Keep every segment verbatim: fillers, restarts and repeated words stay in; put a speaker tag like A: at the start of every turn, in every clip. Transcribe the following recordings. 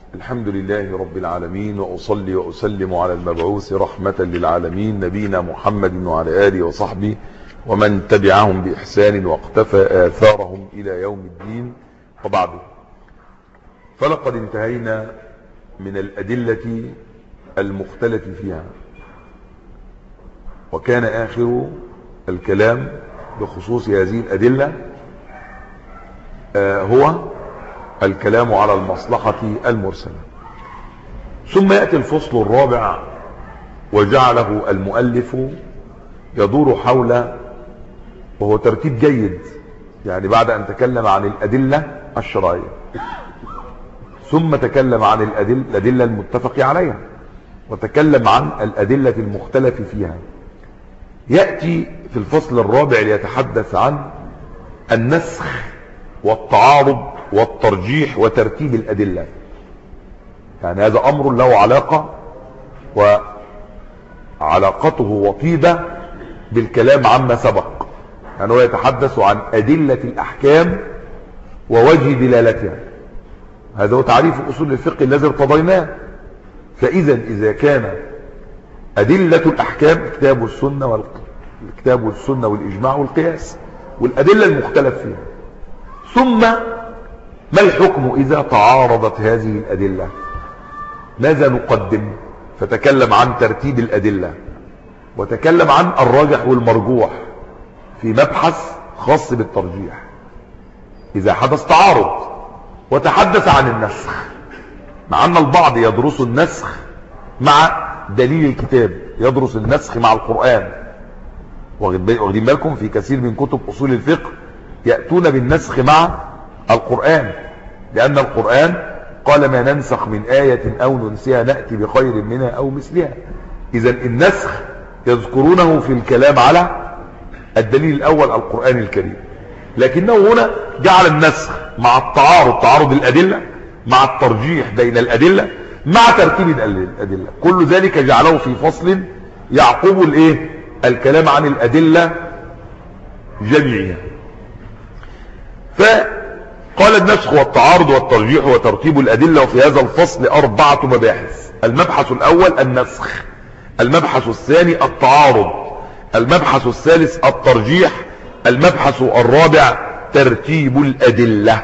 A: الحمد لله رب العالمين، وأصلي وأسلم على المبعوث رحمة للعالمين نبينا محمد وعلى آله وصحبه ومن تبعهم بإحسان واقتفى آثارهم إلى يوم الدين. وبعد، فلقد انتهينا من الأدلة المختلف فيها، وكان آخر الكلام بخصوص هذه الأدلة هو الكلام على المصلحة المرسلة. ثم يأتي الفصل الرابع وجعله المؤلف يدور حول، وهو ترتيب جيد، يعني بعد أن تكلم عن الأدلة الشرعية ثم تكلم عن الأدلة, الأدلة المتفق عليها، وتكلم عن الأدلة المختلف فيها. يأتي في الفصل الرابع ليتحدث عن النسخ والتعارض والترجيح وترتيب الأدلة. يعني هذا أمر له علاقة، وعلاقته وطيدة بالكلام عما سبق. يعني هو يتحدث عن أدلة الأحكام ووجه دلالتها. هذا هو تعريف أصول الفقه الذي ارتضيناه. فإذا إذا كان أدلة الأحكام كتاب والسنة والكتاب والسنة والإجماع والقياس والأدلة المختلف فيها، ثم ما الحكم إذا تعارضت هذه الأدلة؟ ماذا نقدم؟ فتكلم عن ترتيب الأدلة، وتكلم عن الراجح والمرجوح في مبحث خاص بالترجيح إذا حدث تعارض، وتحدث عن النسخ، مع أن البعض يدرس النسخ مع دليل الكتاب، يدرس النسخ مع القرآن. واخدين بالكم في كثير من كتب أصول الفقه يأتون بالنسخ مع القرآن، لأن القرآن قال ما ننسخ من آية أو ننسيها نأتي بخير منها أو مثلها. إذن النسخ يذكرونه في الكلام على الدليل الأول القرآن الكريم، لكنه هنا جعل النسخ مع التعارض، تعارض الأدلة مع الترجيح بين الأدلة مع ترتيب الأدلة، كل ذلك جعله في فصل يعقب الايه الكلام عن الأدلة جميعها. فقال النسخ والتعارض والترجيح وترتيب الأدلة، وفي هذا الفصل أربعة مباحث. المبحث الأول النسخ، المبحث الثاني التعارض، المبحث الثالث الترجيح، المبحث الرابع ترتيب الأدلة.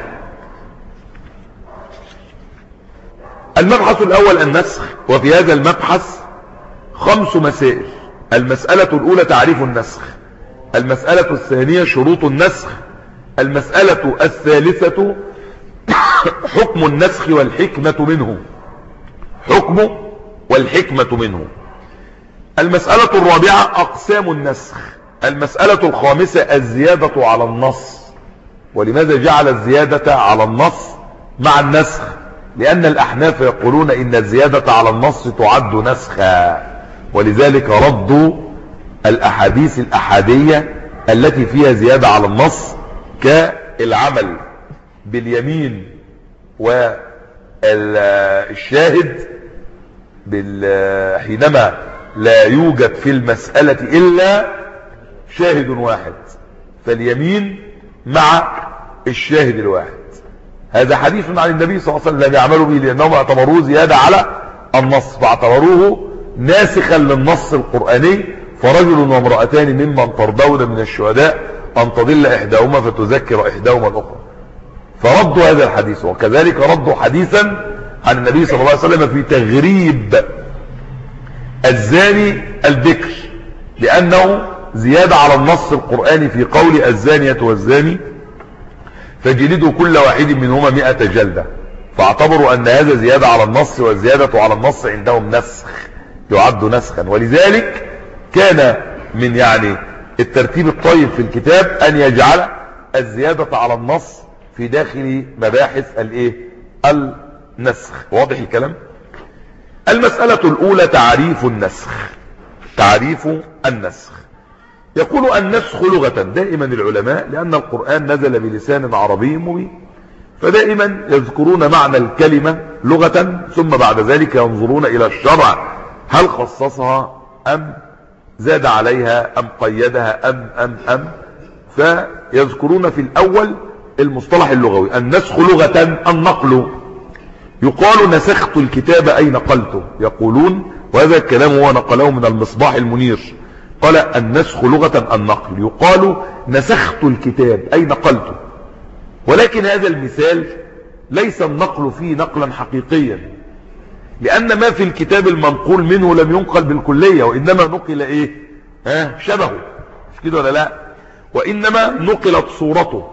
A: المبحث الأول النسخ، وفي هذا المبحث خمس مسائل. المسألة الأولى تعريف النسخ، المسألة الثانية شروط النسخ، المسألة الثالثة حكم النسخ والحكمة منه، حكم والحكمة منه. المسألة الرابعة أقسام النسخ، المسألة الخامسة الزيادة على النص. ولماذا جعل الزيادة على النص مع النسخ؟ لأن الأحناف يقولون إن الزيادة على النص تعد نسخا، ولذلك ردوا الأحاديث الأحادية التي فيها زيادة على النص، كالعمل باليمين والشاهد حينما لا يوجد في المسألة إلا شاهد واحد، فاليمين مع الشاهد الواحد. هذا حديث عن النبي صلى الله عليه وسلم لم يعملوا به، لأنهم اعتبروه زيادة على النص، فاعتبروه ناسخا للنص القرآني. فرجل وامرأتان ممن ترضون من الشهداء أن تضل إحداهما فتذكر إحداهما الأخرى، فردوا هذا الحديث. وكذلك ردوا حديثا عن النبي صلى الله عليه وسلم في تغريب الزاني البكر، لأنه زيادة على النص القرآني في قول الزانية والزاني فجلدوا كل واحد منهما مئة جلدة، فاعتبروا أن هذا زيادة على النص، والزيادة على النص عندهم نسخ، يعد نسخا. ولذلك كان من يعني الترتيب الطيب في الكتاب أن يجعل الزيادة على النص في داخل مباحث الايه النسخ. واضح الكلام؟ المسألة الأولى تعريف النسخ، تعريف النسخ. يقول النسخ لغة، دائما العلماء لأن القرآن نزل بلسان عربي مبين، فدائما يذكرون معنى الكلمة لغة، ثم بعد ذلك ينظرون إلى الشرع هل خصصها أم زاد عليها أم قيدها أم أم أم فيذكرون في الأول المصطلح اللغوي. النسخ لغة النقل، يقال نسخت الكتاب أي نقلته، يقولون، وهذا الكلام هو نقله من المصباح المنير، قال النسخ لغة النقل، يقال نسخت الكتاب أي نقلته. ولكن هذا المثال ليس النقل فيه نقلا حقيقيا، لأن ما في الكتاب المنقول منه لم ينقل بالكلية، وإنما نقل إيه؟ ها شبهه، مش كده ولا لا؟ وإنما نقلت صورته،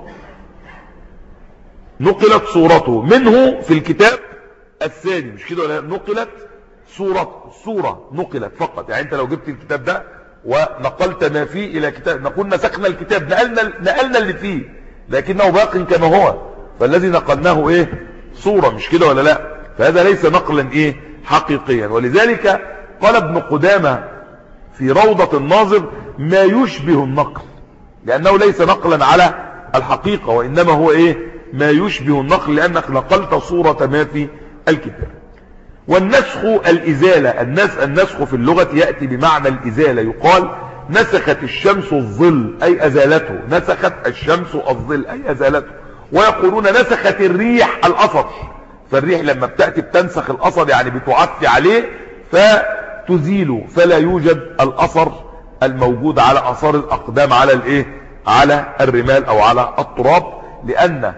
A: نقلت صورته منه في الكتاب الثاني، مش كده ولا لا؟ نقلت صورة صورة نقلت فقط. يعني انت لو جبت الكتاب ده ونقلت ما فيه الى كتاب، نقول نسخنا الكتاب، نقلنا نقلنا اللي فيه لكنه باق كما هو، فالذي نقلناه ايه؟ صورة، مش كده ولا لا؟ فهذا ليس نقلا ايه؟ حقيقيا. ولذلك قال ابن قدامة في روضة الناظر ما يشبه النقل، لانه ليس نقلا على الحقيقة، وانما هو ايه؟ ما يشبه النقل، لانك نقلت صورة ما في الكتاب. والنسخ الازالة، النس النسخ في اللغة يأتي بمعنى الازالة، يقال نسخت الشمس الظل اي ازالته، نسخت الشمس الظل اي ازالته. ويقولون نسخت الريح الاثر، فالريح لما بتأتي بتنسخ الاثر، يعني بتعفي عليه فتزيله، فلا يوجد الاثر الموجود على اثار الاقدام على الايه؟ على الرمال او على التراب، لان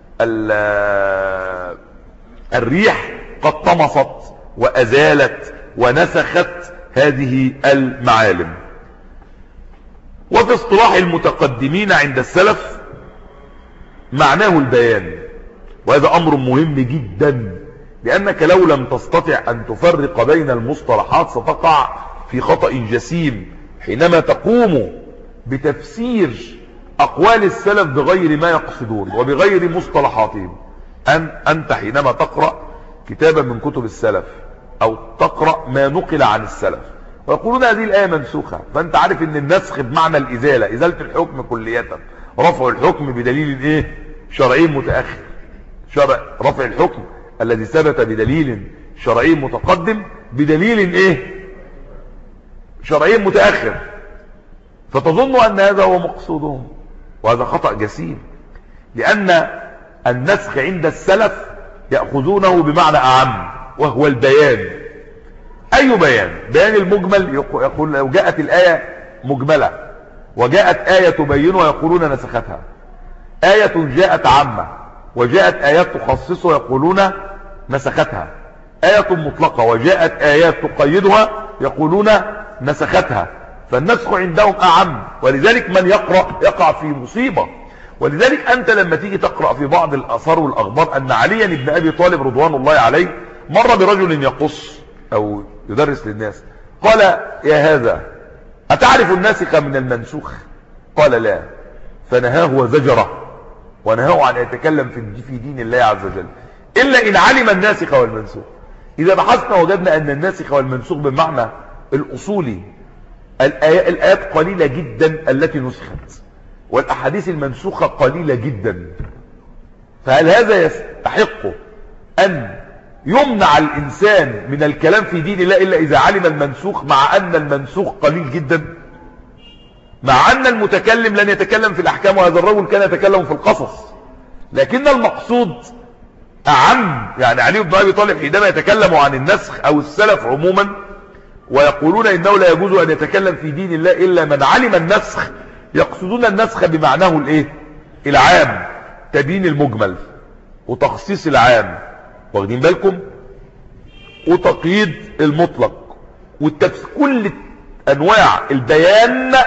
A: الريح قد طمست وازالت ونسخت هذه المعالم. وفي اصطلاح المتقدمين عند السلف معناه البيان، وهذا امر مهم جدا، لانك لو لم تستطع ان تفرق بين المصطلحات ستقع في خطأ جسيم حينما تقوم بتفسير اقوال السلف بغير ما يقصدون وبغير مصطلحاتهم. أن أنت حينما تقرأ كتابا من كتب السلف أو تقرأ ما نقل عن السلف ويقولون هذه الآية منسوخة، فأنت عارف أن النسخ بمعنى الإزالة، إزالة الحكم كلية، رفع الحكم بدليل إيه؟ شرعي متأخر، شرع رفع الحكم الذي ثبت بدليل شرعي متقدم بدليل إيه؟ شرعي متأخر، فتظن أن هذا هو مقصودهم، وهذا خطأ جسيم، لأن النسخ عند السلف يأخذونه بمعنى أعم، وهو البيان. أي بيان؟ بيان المجمل، يقول لو جاءت الآية مجملة وجاءت آية تبينها يقولون نسختها، آية جاءت عامة وجاءت آيات تخصصها يقولون نسختها، آية مطلقة وجاءت آيات تقيدها يقولون نسختها، فالنسخ عندهم أعم، ولذلك من يقرأ يقع في مصيبة. ولذلك أنت لما تيجي تقرأ في بعض الآثار والأخبار أن عليا بن أبي طالب رضوان الله عليه مر برجل يقص أو يدرس للناس، قال يا هذا أتعرف الناسخ من المنسوخ؟ قال لا، فنهاه وزجره ونهاه عن يتكلم في دين الله عز وجل إلا إن علم الناسخ والمنسوخ. إذا بحثنا وجدنا أن الناسخ والمنسوخ بمعنى الأصولي، الآيات قليلة جدا التي نسخت، والأحاديث المنسوخة قليلة جدا، فهل هذا يستحق أن يمنع الإنسان من الكلام في دين الله إلا إذا علم المنسوخ، مع أن المنسوخ قليل جدا، مع أن المتكلم لن يتكلم في الأحكام، وهذا الرجل كان يتكلم في القصص، لكن المقصود أعم. يعني علي بن أبي طالب حينما يتكلم عن النسخ أو السلف عموما ويقولون إنه لا يجوز أن يتكلم في دين الله إلا من علم النسخ، يقصدون النسخ بمعناه الايه؟ العام، تبيين المجمل وتخصيص العام، واخدين بالكم، وتقييد المطلق والتفسير، كل انواع البيان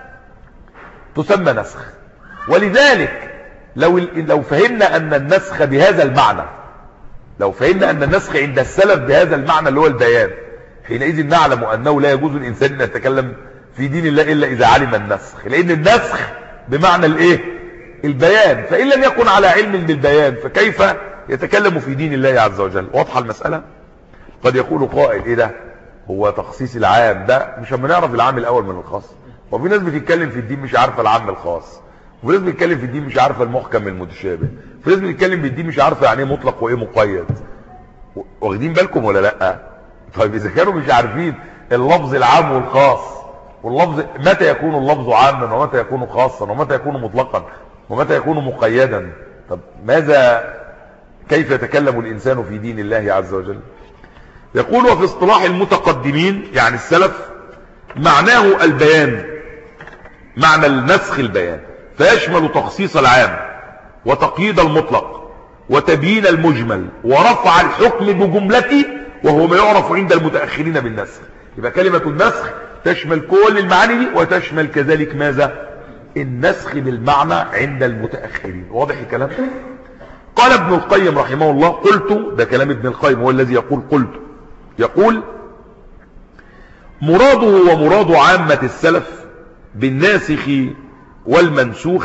A: تسمى نسخ. ولذلك لو لو فهمنا ان النسخ بهذا المعنى، لو فهمنا ان النسخ عند السلف بهذا المعنى اللي هو البيان، حينئذ نعلم انه لا يجوز الانسان ان يتكلم في دين الله إلا إذا علم النسخ، لأن النسخ بمعنى الإيه؟ البيان، فإن لم يكن على علم بالبيان فكيف يتكلم في دين الله عز وجل؟ واضحة المسألة؟ قد يقول قائل إيه ده؟ هو تخصيص العام ده مش هم نعرف العام الأول من الخاص؟ وفي ناس بتتكلم في الدين مش عارفة العام الخاص، وفي ناس بتتكلم في الدين مش عارفة المحكم من المتشابه، وفي ناس بتتكلم في الدين مش عارفة يعني ايه مطلق وإيه مقيد. واخدين بالكم ولا لأ؟ طيب إذا كانوا مش عارفين اللفظ العام والخاص، واللفظ متى يكون اللفظ عاما ومتى يكون خاصا ومتى يكون مطلقا ومتى يكون مقيدا، طب ماذا كيف يتكلم الإنسان في دين الله عز وجل. يقول وفي اصطلاح المتقدمين يعني السلف معناه البيان، معنى النسخ البيان، فيشمل تخصيص العام وتقييد المطلق وتبيين المجمل ورفع الحكم بجملته، وهو ما يعرف عند المتأخرين بالنسخ. يبقى كلمة النسخ تشمل كل المعاني دي، وتشمل كذلك ماذا؟ النسخ بالمعنى عند المتأخرين. واضح الكلام؟ قال ابن القيم رحمه الله، قلت، ده كلام ابن القيم هو الذي يقول قلت، يقول مراده ومراد عامة السلف بالناسخ والمنسوخ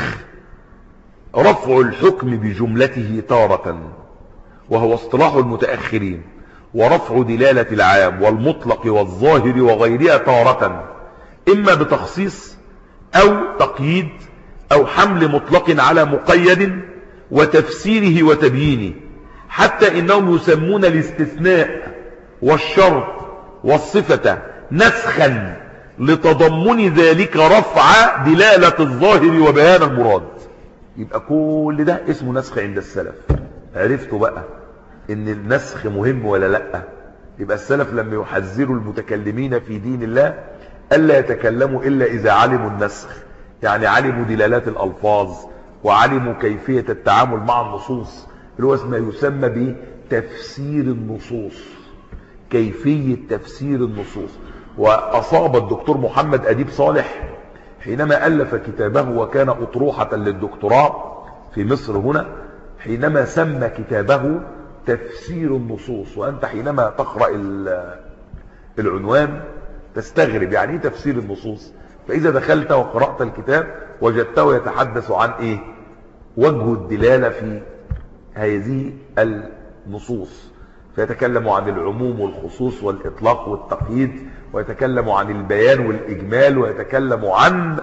A: رفع الحكم بجملته تارة، وهو اصطلاح المتأخرين، ورفع دلالة العام والمطلق والظاهر وغيرها تارة، إما بتخصيص أو تقييد أو حمل مطلق على مقيد وتفسيره وتبيينه، حتى إنهم يسمون الاستثناء والشرط والصفة نسخا لتضمن ذلك رفع دلالة الظاهر وبيان المراد. يبقى كل ده اسمه نسخ عند السلف. عرفتوا بقى ان النسخ مهم ولا لا؟ يبقى السلف لما يحذروا المتكلمين في دين الله ألا يتكلموا إلا إذا علموا النسخ، يعني علموا دلالات الألفاظ وعلموا كيفية التعامل مع النصوص، اللي هو اسمه يسمى بتفسير النصوص، كيفية تفسير النصوص. وأصاب الدكتور محمد أديب صالح حينما ألف كتابه وكان أطروحة للدكتوراه في مصر هنا، حينما سمى كتابه تفسير النصوص. وأنت حينما تقرأ العنوان تستغرب يعني ايه تفسير النصوص، فإذا دخلت وقرأت الكتاب وجدته يتحدث عن ايه؟ وجه الدلالة في هذه النصوص، فيتكلم عن العموم والخصوص والإطلاق والتقييد، ويتكلم عن البيان والإجمال، ويتكلم عن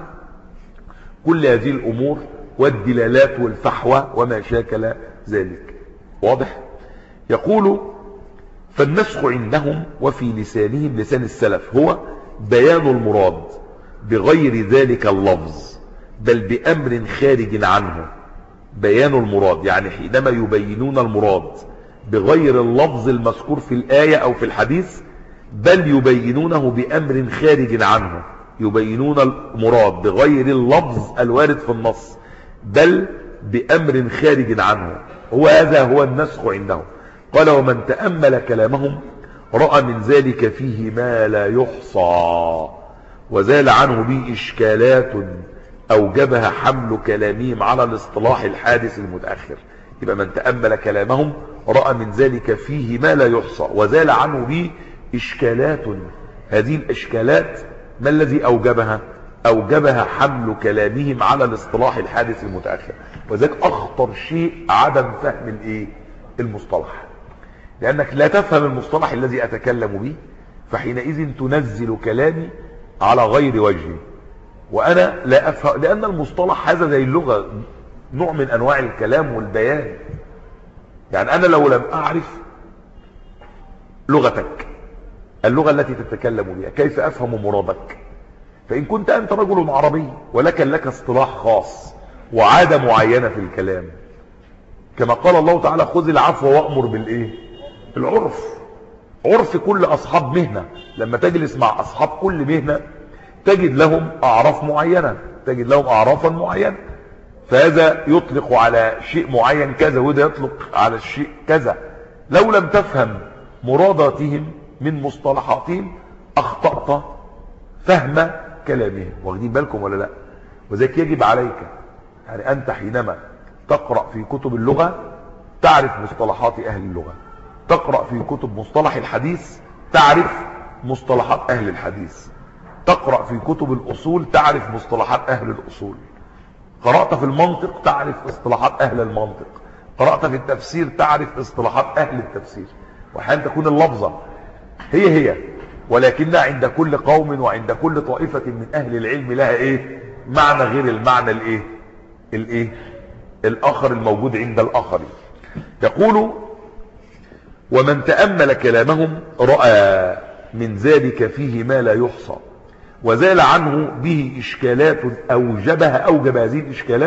A: كل هذه الأمور والدلالات والفحوى وما شاكل ذلك. واضح؟ يقول فالنسخ عندهم وفي لسانهم لسان السلف هو بيان المراد بغير ذلك اللفظ بل بأمر خارج عنه. بيان المراد يعني حينما يبينون المراد بغير اللفظ المذكور في الآية أو في الحديث، بل يبينونه بأمر خارج عنه، يبينون المراد بغير اللفظ الوارد في النص بل بأمر خارج عنه. هو هذا هو النسخ عندهم. قال ومن تأمل كلامهم رأى من ذلك فيه ما لا يحصى، وزال عنه به إشكالات أوجبها حمل كلامهم على الاصطلاح الحادث المتأخر. يبقى من تأمل كلامهم رأى من ذلك فيه ما لا يحصى وزال عنه به إشكالات. هذه الإشكالات ما الذي أوجبها؟ أوجبها حمل كلامهم على الاصطلاح الحادث المتأخر. وذلك أخطر شيء عدم فهم الإيه؟ المصطلح، لأنك لا تفهم المصطلح الذي أتكلم به، فحينئذ تنزل كلامي على غير وجهه، وأنا لا أفهم، لأن المصطلح هذا زي اللغة، نوع من أنواع الكلام والبيان. يعني أنا لو لم أعرف لغتك، اللغة التي تتكلم بها، كيف أفهم مرادك؟ فإن كنت أنت رجل عربي ولكن لك اصطلاح خاص وعادة معينة في الكلام، كما قال الله تعالى خذ العفو وأمر بالإيه؟ العرف. عرف كل أصحاب مهنة، لما تجلس مع أصحاب كل مهنة تجد لهم أعراف معينة، تجد لهم أعرافا معينة، فهذا يطلق على شيء معين كذا، وده يطلق على الشيء كذا. لو لم تفهم مراداتهم من مصطلحاتهم أخطأت فهم كلامهم. واخدين بالكم ولا لا؟ وذلك يجب عليك، يعني أنت حينما تقرأ في كتب اللغة تعرف مصطلحات أهل اللغة، تقرأ في كتب مصطلح الحديث تعرف مصطلحات أهل الحديث، تقرأ في كتب الأصول تعرف مصطلحات أهل الأصول، قرأت في المنطق تعرف اصطلاحات أهل المنطق، قرأت في التفسير تعرف اصطلاحات أهل التفسير. وأحيانا تكون اللفظة هي هي، ولكن عند كل قوم وعند كل طائفة من أهل العلم لها إيه؟ معنى غير المعنى الإيه؟ الإيه؟ الآخر الموجود عند الآخر. يقول ومن تأمل كلامهم رأى من ذلك فيه ما لا يحصى وزال عنه به إشكالات أوجبها أوجب هذه الإشكالات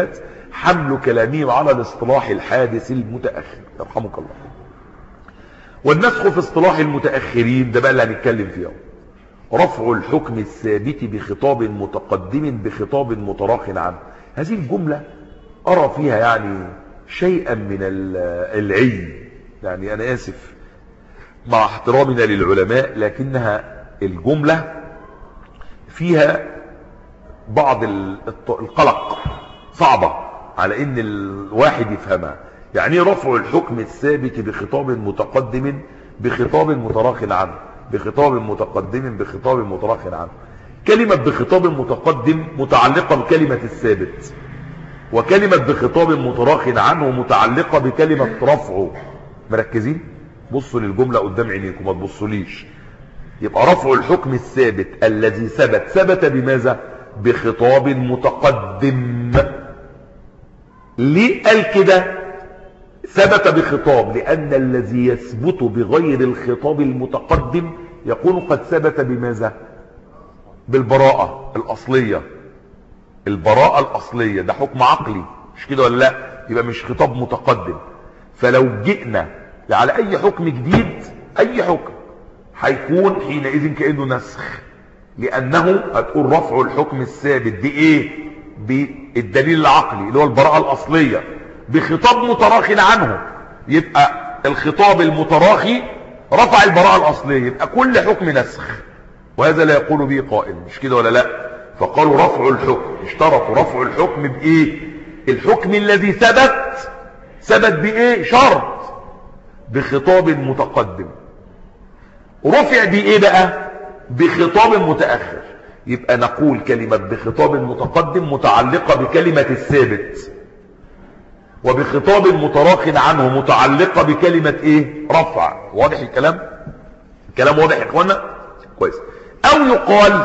A: حمل كلامهم على الاصطلاح الحادث المتأخر يرحمك الله. والنسخ في اصطلاح المتأخرين ده بقى اللي هنتكلم فيه، رفع الحكم الثابت بخطاب متقدم بخطاب متراخ عنه. هذه الجملة أرى فيها يعني شيئا من العي، يعني أنا آسف مع احترامنا للعلماء، لكنها الجملة فيها بعض القلق، صعبة على ان الواحد يفهمها. يعني رفع الحكم الثابت بخطاب متقدم بخطاب متراخ عنه، بخطاب متقدم بخطاب متراخ عنه. كلمة بخطاب متقدم متعلقة بكلمة الثابت، وكلمة بخطاب متراخ عنه متعلقة بكلمة رفعه. مركزين؟ بصوا للجملة قدام عينيكم ما تبصوليش. يبقى رفع الحكم الثابت الذي ثبت، ثبت بماذا؟ بخطاب متقدم. ليه قال كده ثبت بخطاب؟ لأن الذي يثبت بغير الخطاب المتقدم يكون قد ثبت بماذا؟ بالبراءة الأصلية. البراءة الأصلية ده حكم عقلي، مش كده ولا لا؟ يبقى مش خطاب متقدم. فلو جئنا على أي حكم جديد، أي حكم هيكون حينئذ كأنه نسخ، لأنه هتقول رفع الحكم الثابت بإيه؟ بالدليل العقلي اللي هو البراءة الأصلية بخطاب متراخ عنه. يبقى الخطاب المتراخي رفع البراءة الأصلية، يبقى كل حكم نسخ، وهذا لا يقول به قائل، مش كده ولا لا؟ فقالوا رفع الحكم، اشترطوا رفع الحكم بإيه؟ الحكم الذي ثبت ثبت بإيه؟ شرط بخطاب متقدم. رفع بإيه بقى؟ بخطاب متأخر. يبقى نقول كلمة بخطاب متقدم متعلقة بكلمة الثابت، وبخطاب متراخ عنه متعلقة بكلمة ايه؟ رفع. واضح الكلام؟ الكلام واضح يا اخوانا؟ كويس. او يقال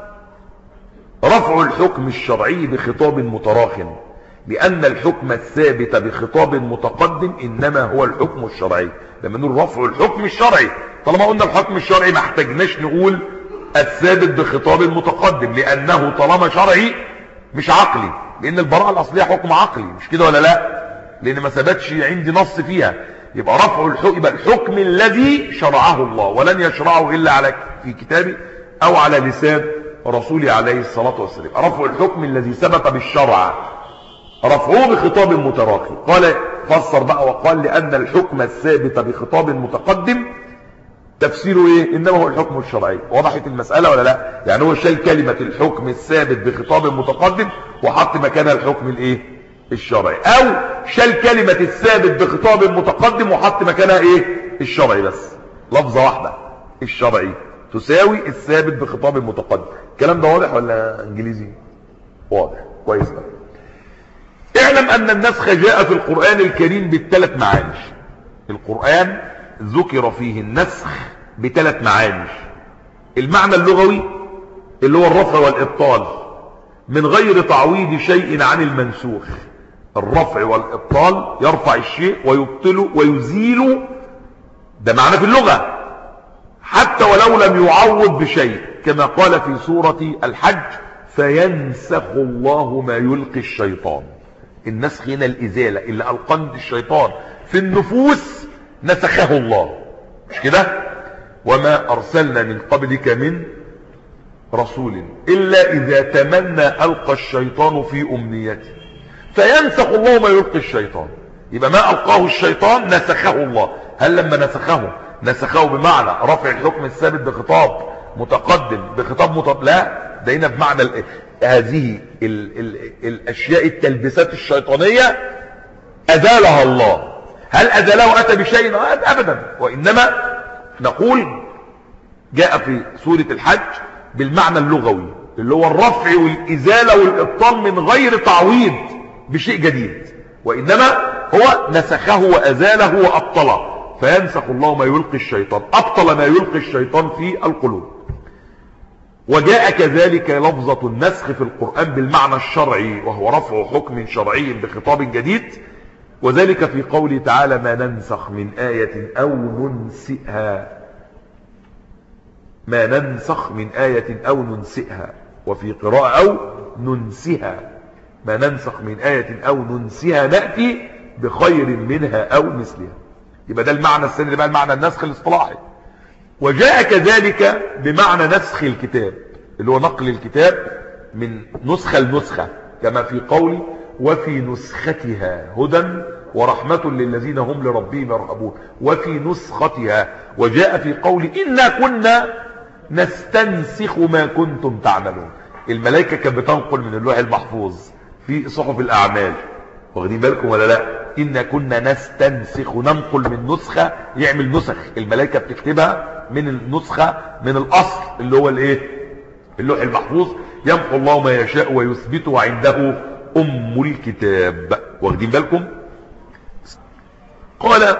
A: رفع الحكم الشرعي بخطاب متراخ، لأن الحكم الثابت بخطاب متقدم إنما هو الحكم الشرعي. لما نقول رفع الحكم الشرعي، طالما قلنا الحكم الشرعي ما احتاجناش نقول الثابت بخطاب متقدم، لأنه طالما شرعي مش عقلي، لأن البراءة الأصلية حكم عقلي، مش كده ولا لا؟ لأن ما ثبتش عندي نص فيها. يبقى رفع الحكم، يبقى الحكم الذي شرعه الله ولن يشرعه إلا على في كتابه أو على لسان رسوله عليه الصلاة والسلام. رفع الحكم الذي ثبت بالشرع رفعوه بخطاب متراخي. قال فسر بقى وقال لأن الحكم الثابت بخطاب متقدم تفسيره ايه؟ انما هو الحكم الشرعي. وضحت المسألة ولا لا؟ يعني هو شال كلمة الحكم الثابت بخطاب متقدم وحط مكانها الحكم الايه؟ الشرعي، او شال كلمة الثابت بخطاب متقدم وحط مكانها ايه؟ الشرعي. بس لفظة واحدة، الشرعي تساوي الثابت بخطاب متقدم. الكلام ده واضح ولا انجليزي؟ واضح كويس بقى. اعلم ان النسخ جاء في القرآن الكريم بالثلاث معاني. القرآن ذكر فيه النسخ بثلاث معاني. المعنى اللغوي اللي هو الرفع والإبطال من غير تعويض شيء عن المنسوخ. الرفع والإبطال يرفع الشيء ويبطله ويزيله، ده معنى في اللغة، حتى ولو لم يعوض بشيء، كما قال في سورة الحج فينسخ الله ما يلقي الشيطان. النسخ هنا الإزالة، اللي ألقى الشيطان في النفوس نسخه الله، مش كده؟ وما أرسلنا من قبلك من رسول إلا إذا تمنى ألقى الشيطان في أمنيته فينسخ الله ما يلقي الشيطان. يبقى ما ألقاه الشيطان نسخه الله. هل لما نسخه نسخه بمعنى رفع الحكم الثابت بخطاب متقدم بخطاب متقدم؟ لا، ده هنا بمعنى ال... هذه ال... ال... الأشياء التلبسات الشيطانية أزالها الله. هل أزاله وأتى بشيء؟ أبدا. وإنما نقول جاء في سورة الحج بالمعنى اللغوي اللي هو الرفع والإزالة والإبطال من غير تعويض بشيء جديد، وإنما هو نسخه وأزاله وأبطله. فينسخ الله ما يلقي الشيطان، أبطل ما يلقي الشيطان في القلوب. وجاء كذلك لفظة النسخ في القرآن بالمعنى الشرعي وهو رفع حكم شرعي بخطاب جديد، وذلك في قوله تعالى ما ننسخ من آية أو ننسئها، ما ننسخ من آية أو ننسئها، وفي قراءة أو ننسها. ما ننسخ من آية أو ننسها نأتي بخير منها أو مثلها. يبقى ده المعنى الثاني بقى، المعنى النسخ الاصطلاحي. وجاء كذلك بمعنى نسخ الكتاب اللي هو نقل الكتاب من نسخة لنسخة، كما في قول وفي نسختها هدى ورحمة للذين هم لربهم يرهبون، وفي نسختها. وجاء في قول إنا كنا نستنسخ ما كنتم تعملون. الملائكة كانت بتنقل من اللوح المحفوظ في صحف الأعمال، واخدين بالكم ولا لا؟ إنا كنا نستنسخ، ننقل من نسخة يعمل نسخ، الملائكة بتكتبها من النسخة من الأصل اللي هو الايه؟ اللوح المحفوظ. يمحو الله ما يشاء ويثبت وعنده أم الكتاب، واخدين بالكم؟ قال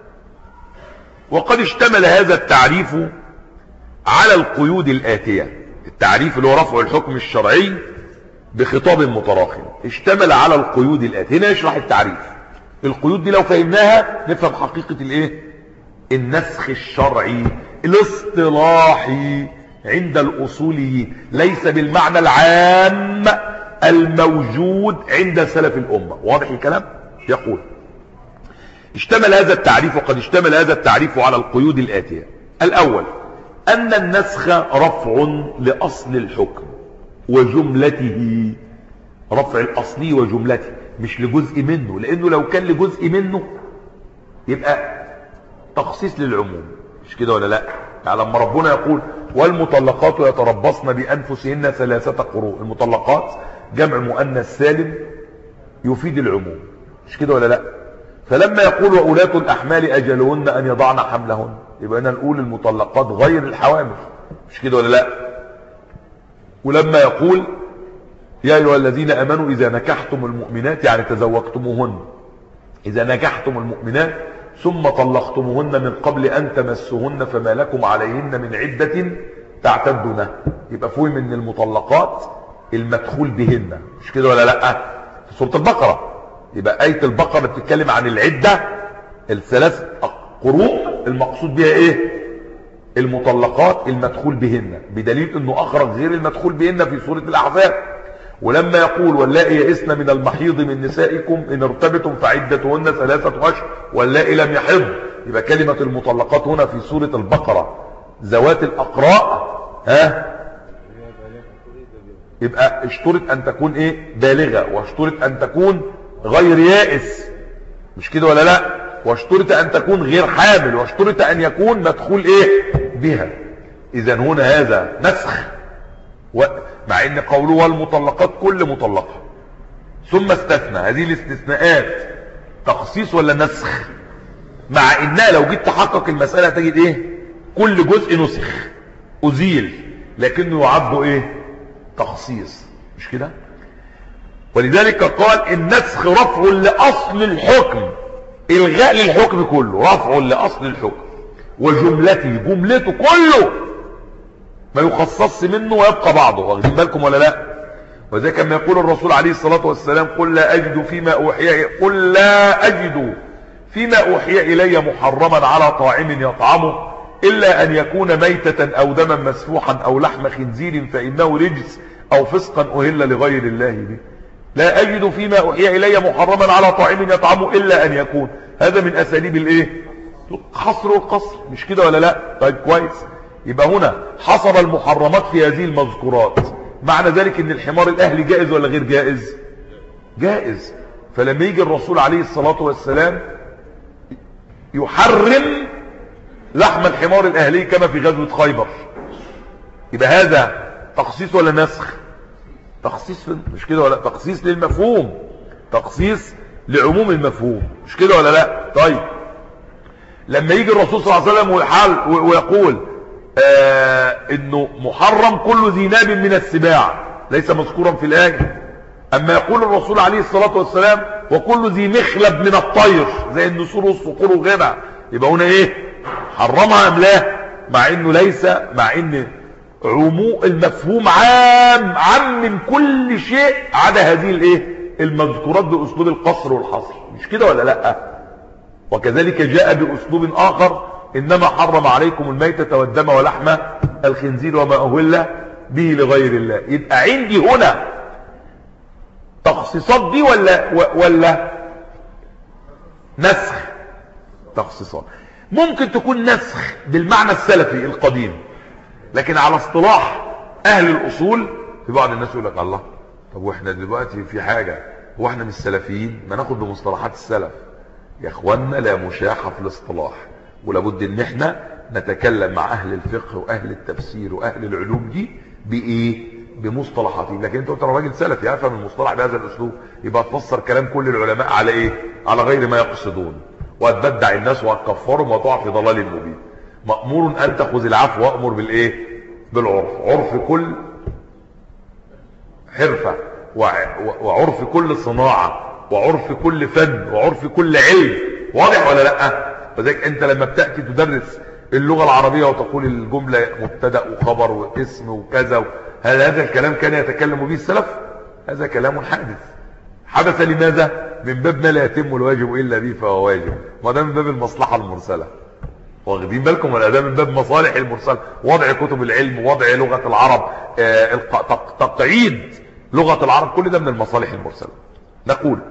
A: وقد اشتمل هذا التعريف على القيود الآتية. التعريف اللي هو رفع الحكم الشرعي بخطاب متراخم اشتمل على القيود الآتية. هنا يشرح التعريف. القيود دي لو فهمناها نفهم حقيقة الايه؟ النسخ الشرعي الاصطلاحي عند الأصوليين، ليس بالمعنى العام الموجود عند سلف الأمة. واضح الكلام؟ يقول اشتمل هذا التعريف وقد اشتمل هذا التعريف على القيود الآتية. الأول أن النسخ رفع لأصل الحكم وجملته، رفع الأصلي وجملته، مش لجزء منه، لأنه لو كان لجزء منه يبقى تخصيص للعموم، مش كده ولا لا؟ يعني لما ربنا يقول والمطلقات يتربصن بأنفسهن ثلاثة قروء، المطلقات جمع مؤنث سالم يفيد العموم، مش كده ولا لا؟ فلما يقول وأولاة الأحمال أجلهن أن يضعن حملهن، يبقى أنا نقول المطلقات غير الحوامل، مش كده ولا لا؟ ولما يقول يا أيها الذين آمنوا إذا نكحتم المؤمنات، يعني تزوجتموهن، إذا نكحتم المؤمنات ثم طلقتموهن من قبل أن تمسوهن فما لكم عليهن من عدة تعتدونها، يبقى فهم من المطلقات المدخول بهن، مش كده ولا لا؟ في سورة البقرة. يبقى آية البقرة بتتكلم عن العدة الثلاث قروء، المقصود بها ايه؟ المطلقات المدخول بهن، بدليل انه اخرج غير المدخول بهن في سورة الأحزاب. ولما يقول واللائي يئسن من المحيض من نسائكم ان ارتبتم فعدتهن ثلاثة اشهر واللائي لم يحض، يبقى كلمة المطلقات هنا في سورة البقرة ذوات الأقراء، ها؟ يبقى اشترط ان تكون ايه؟ بالغة، واشترط ان تكون غير يائس، مش كده ولا لا؟ واشترط ان تكون غير حامل، واشترط ان يكون مدخول ايه؟ بها. اذا هنا هذا نسخ، مع ان قوله والمطلقات كل مطلقة، ثم استثنى. هذه الاستثناءات تخصيص ولا نسخ؟ مع انها لو جيت تحقق المسألة تجد ايه؟ كل جزء نسخ ازيل، لكنه يعد ايه؟ تخصيص، مش كده؟ ولذلك قال النسخ رفع لأصل الحكم، الغاء للحكم كله، رفع لأصل الحكم وجملته، جملته كله ما يخصص منه ويبقى بعضه، واخدين بالكم ولا لا؟ وذلك كما يقول الرسول عليه الصلاة والسلام قل لا أجد فيما أوحي قل لا أجد فيما أوحي إلي محرما على طاعم يطعمه إلا أن يكون ميتة أو دما مسفوحا أو لحم خنزير فإنه رجس أو فسقا أهل لغير الله به. لا أجد فيما أوحي إلي محرما على طاعم يطعمه إلا أن يكون. هذا من أساليب الإيه؟ الحصر والقصر، مش كده ولا لا؟ طيب كويس. يبقى هنا حصر المحرمات في هذه المذكورات، معنى ذلك ان الحمار الاهلي جائز ولا غير جائز؟ جائز. فلما يجي الرسول عليه الصلاة والسلام يحرم لحم الحمار الاهلي كما في غزوة خيبر، يبقى هذا تخصيص ولا نسخ؟ تخصيص، مش كده ولا؟ تخصيص للمفهوم، تخصيص لعموم المفهوم، مش كده ولا لا؟ طيب لما يجي الرسول صلى الله عليه وسلم ويحال ويقول آه انه محرم كل ذي ناب من السباع، ليس مذكورا في الآية. اما يقول الرسول عليه الصلاة والسلام وكل ذي مخلب من الطير زي النسور والصقور وغيرها، يبقى هنا ايه؟ حرمها ام لا؟ مع انه ليس، مع ان عموم المفهوم عام عام من كل شيء عدا هذه الايه؟ المذكورات باسلوب القصر والحصر، مش كده ولا لا؟ وكذلك جاء باسلوب اخر انما حرم عليكم الميتة والدم ولحم الخنزير وما اهل به لغير الله. يبقى عندي هنا تخصيصات دي ولا ولا نسخ؟ تخصيصات. ممكن تكون نسخ بالمعنى السلفي القديم، لكن على اصطلاح اهل الاصول في بعض الناس يقول لك الله، طب واحنا دلوقتي في حاجه، هو احنا مش سلفيين؟ ما ناخد بمصطلحات السلف. يا اخوانا لا مشاحه في الاصطلاح، ولابد ان احنا نتكلم مع اهل الفقه واهل التفسير واهل العلوم دي بايه؟ بمصطلحاتهم. لكن انت قلت انا راجل سلفي افهم المصطلح بهذا الاسلوب، يبقى تفسر كلام كل العلماء على ايه؟ على غير ما يقصدون، وهتبدع الناس وهتكفرهم وتقع في ضلال مبين. مأمور ان تاخذ العفو وامر بالايه؟ بالعرف. عرف كل حرفه وعرف كل صناعه وعرف كل فن وعرف كل علم. واضح ولا لا؟ فذلك انت لما بتاتي تدرس اللغه العربيه وتقول الجمله مبتدا وخبر واسم وكذا، هل هذا الكلام كان يتكلم به السلف؟ هذا كلام حادث. حدث لماذا؟ من باب ما لا يتم الواجب الا به فهو واجب، وده من باب المصلحه المرسله. واخدين بالكم؟ ولا ده من باب مصالح المرسله، وضع كتب العلم، وضع لغه العرب، آه تقعيد لغه العرب، كل ده من المصالح المرسله. نقول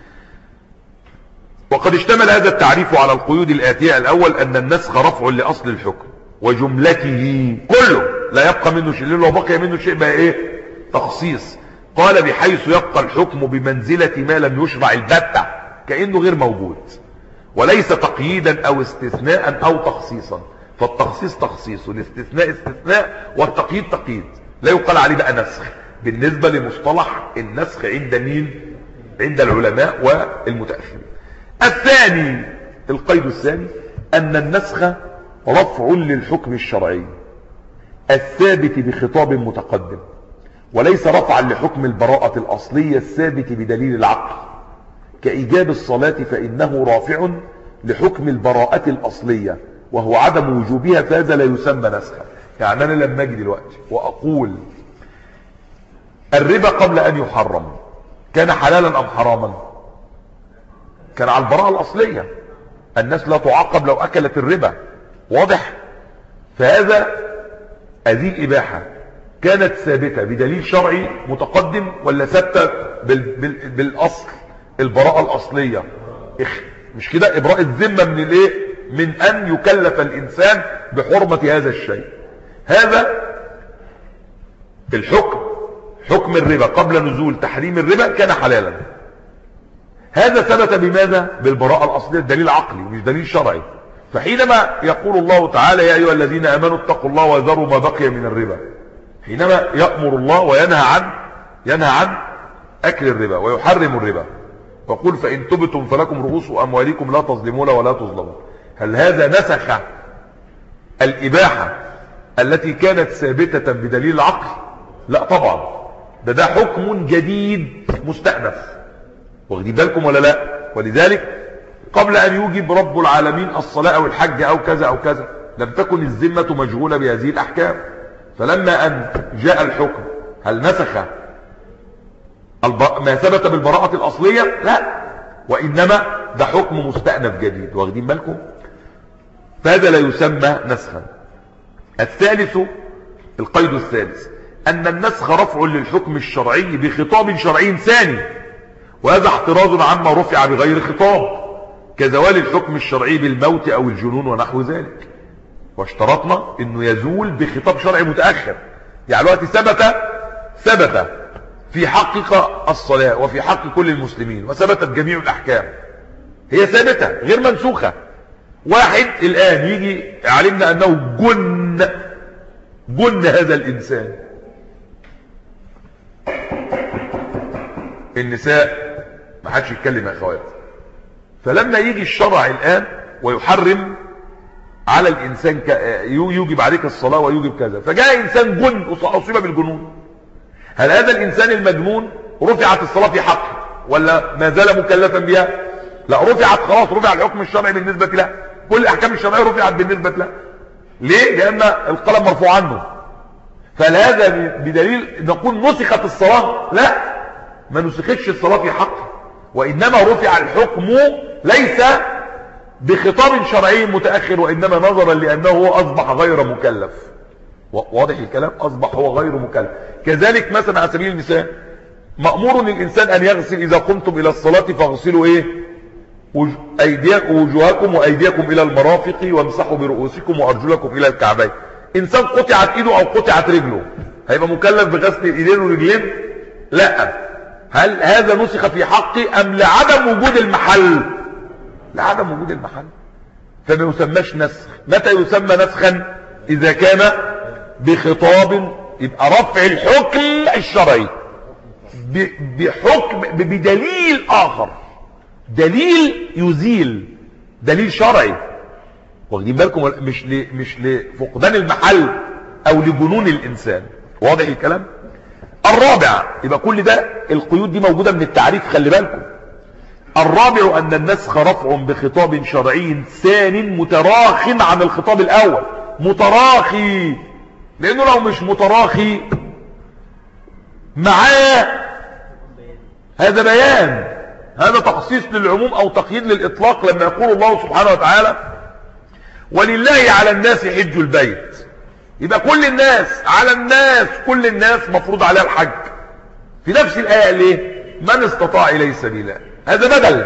A: وقد اشتمل هذا التعريف على القيود الآتية. الأول أن النسخ رفع لأصل الحكم وجملته كله، لا يبقى منه شيء، لو بقي منه شيء بقى ايه؟ تخصيص. قال بحيث يبقى الحكم بمنزلة ما لم يشرع البتة، كأنه غير موجود، وليس تقييدا أو استثناء أو تخصيصا. فالتخصيص تخصيص والاستثناء استثناء والتقييد تقييد، لا يقال عليه بقى نسخ. بالنسبة لمصطلح النسخ عند مين؟ عند العلماء والمتأخرين. الثاني، القيد الثاني، أن النسخ رفع للحكم الشرعي الثابت بخطاب متقدم، وليس رفعا لحكم البراءة الأصلية الثابت بدليل العقل، كإيجاب الصلاة فإنه رافع لحكم البراءة الأصلية وهو عدم وجوبها، فهذا لا يسمى نسخا. يعني أنا لما أجي دلوقتي وأقول الربا قبل أن يحرم كان حلالا أم حراما؟ كان على البراءة الأصلية، الناس لا تعاقب لو أكلت الربا. واضح؟ فهذا هذه الإباحة كانت ثابتة بدليل شرعي متقدم ولا ثابتة بال بال بالأصل البراءة الأصلية؟ مش كده؟ إبراء الذمة من الايه؟ من أن يكلف الإنسان بحرمة هذا الشيء. هذا الحكم، حكم الربا قبل نزول تحريم الربا كان حلالا. هذا ثبت بماذا؟ بالبراءة الأصلية، دليل عقلي مش دليل شرعي. فحينما يقول الله تعالى يا أيها الذين آمنوا اتقوا الله وذروا ما بقي من الربا، حينما يأمر الله وينهى عن ينهى عن أكل الربا ويحرم الربا، ويقول فإن تبتم فلكم رؤوس أموالكم لا تظلمون ولا تظلمون، هل هذا نسخ الإباحة التي كانت ثابتة بدليل العقل؟ لا طبعا، ده ده حكم جديد مستأنف. واخدين بالكم ولا لا؟ ولذلك قبل أن يوجب رب العالمين الصلاة أو الحج أو كذا أو كذا لم تكن الذمة مشغولة بهذه الأحكام. فلما أن جاء الحكم هل نسخ ما ثبت بالبراءة الأصلية؟ لا، وإنما ده حكم مستأنف جديد. واخدين بالكم؟ فهذا لا يسمى نسخا. الثالث، القيد الثالث، أن النسخ رفع للحكم الشرعي بخطاب شرعي ثاني، وهذا احتراز عما رفع بغير خطاب، كزوال الحكم الشرعي بالموت أو الجنون ونحو ذلك. واشترطنا انه يزول بخطاب شرعي متأخر. يعني الوقت ثبت ثبت في حقق الصلاة وفي حق كل المسلمين، وثبتت جميع الأحكام، هي ثابتة غير منسوخة. واحد الآن يجي علمنا أنه جن جن هذا الإنسان، النساء ما حدش يتكلم يا اخوات، فلما يجي الشرع الآن ويحرم على الإنسان يوجب عليك الصلاة ويوجب كذا، فجاء إنسان جن أصيب بالجنون، هل هذا الإنسان المجنون رفعت الصلاة في حقه ولا ما زال مكلفا بها؟ لا، رفعت خلاص، رفع الحكم الشرعي بالنسبة له، كل الأحكام الشرعية رفعت بالنسبة له. ليه؟ لأن القلم مرفوع عنه. فهذا بدليل نقول نسخت الصلاة؟ لا، ما نسختش الصلاة في حقه، وإنما رفع الحكم ليس بخطاب شرعي متأخر، وإنما نظرا لأنه هو أصبح غير مكلف. واضح الكلام؟ أصبح هو غير مكلف. كذلك مثلا على سبيل المثال مأمور الإنسان أن يغسل إذا قمتم إلى الصلاة فاغسلوا إيه أيديكم وجوهكم وأيديكم إلى المرافق وامسحوا برؤوسكم وأرجلكم إلى الكعبين. إنسان قطعت إيده أو قطعت رجله هيبقى مكلف بغسل الإيدين والرجلين؟ لا. هل هذا نسخ في حقه أم لعدم وجود المحل؟ لعدم وجود المحل، فما يسمىش نسخ. متى يسمى نسخا؟ إذا كان بخطاب، يبقى رفع الحكم الشرعي بحكم بدليل آخر، دليل يزيل، دليل شرعي. واخدين بالكم؟ مش ل... مش لفقدان المحل او لجنون الانسان. واضح الكلام؟ الرابع، يبقى كل ده القيود دي موجودة من التعريف، خلي بالكم. الرابع ان النسخ رفع بخطاب شرعي ثان متراخ عن الخطاب الاول. متراخي، لانه لو مش متراخي معاه هذا بيان، هذا تخصيص للعموم او تقييد للاطلاق. لما يقول الله سبحانه وتعالى ولله على الناس حج البيت، يبقى كل الناس، على الناس، كل الناس مفروض عليها الحج. في نفس الآية ليه؟ من استطاع إليه سبيلا، هذا بدل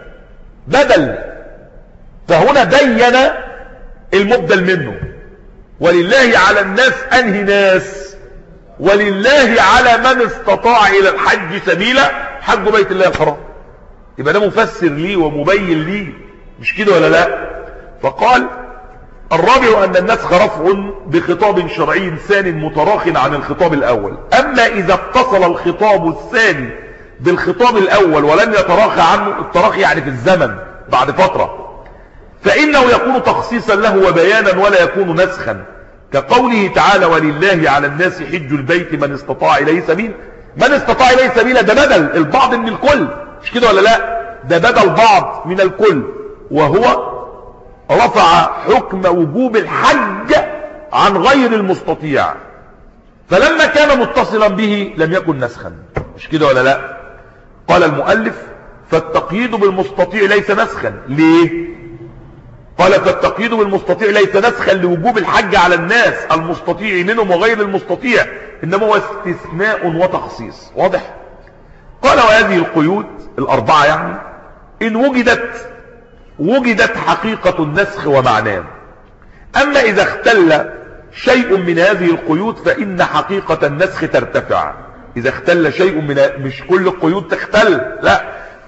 A: بدل فهنا بين المبدل منه. ولله على الناس أنهي ناس؟ ولله على من استطاع إلى الحج سبيلا، حج بيت الله الحرام. يبقى ده مفسر ليه ومبين ليه، مش كده ولا لا؟ فقال الرابع أن النسخ رفع بخطاب شرعي ثان متراخ عن الخطاب الأول. أما إذا اتصل الخطاب الثاني بالخطاب الأول ولم يتراخى عنه، التراخي يعني في الزمن بعد فترة، فإنه يكون تخصيصا له وبيانا ولا يكون نسخا، كقوله تعالى ولله على الناس حج البيت من استطاع إليه سبيل. من استطاع إليه سبيل ده بدل البعض من الكل، مش كده ولا لا؟ ده بدل بعض من الكل، وهو رفع حكم وجوب الحج عن غير المستطيع، فلما كان متصلا به لم يكن نسخا، مش كده ولا لا؟ قال المؤلف فالتقييد بالمستطيع ليس نسخا. ليه؟ قال فالتقييد بالمستطيع ليس نسخا لوجوب الحج على الناس المستطيع منهم وغير المستطيع، انما هو استثناء وتخصيص. واضح؟ قال وهذه القيود الاربعه يعني ان وجدت وجدت حقيقة النسخ ومعناه. أما إذا اختل شيء من هذه القيود فإن حقيقة النسخ ترتفع. إذا اختل شيء من، مش كل القيود تختل، لا،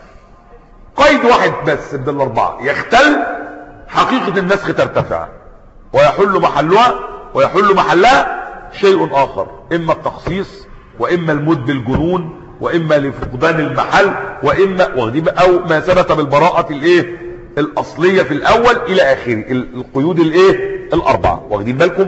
A: قيد واحد بس من الأربعة يختل، حقيقة النسخ ترتفع ويحل محلها ويحل محلها شيء آخر، إما التخصيص وإما المد بالجنون وإما لفقدان المحل وإما أو ما ثبت بالبراءة الإيه الأصلية في الأول إلى آخره. القيود الإيه الأربعة. واخدين بالكم؟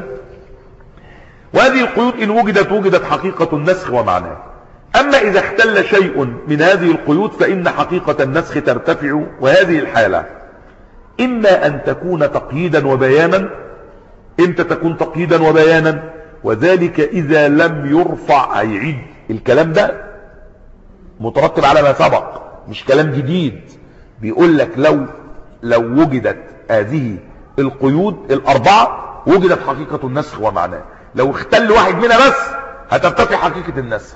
A: وهذه القيود إن وجدت وجدت حقيقة النسخ ومعناه. أما إذا اختل شيء من هذه القيود فإن حقيقة النسخ ترتفع، وهذه الحالة إما أن تكون تقييدا وبيانا. إمتى تكون تقييدا وبيانا؟ وذلك إذا لم يرفع. هيعيد الكلام ده مترتب على ما سبق، مش كلام جديد. بيقول لك لو لو وجدت هذه القيود الأربعة وجدت حقيقة النسخ ومعناه. لو اختل واحد منها بس هترتفع حقيقة النسخ.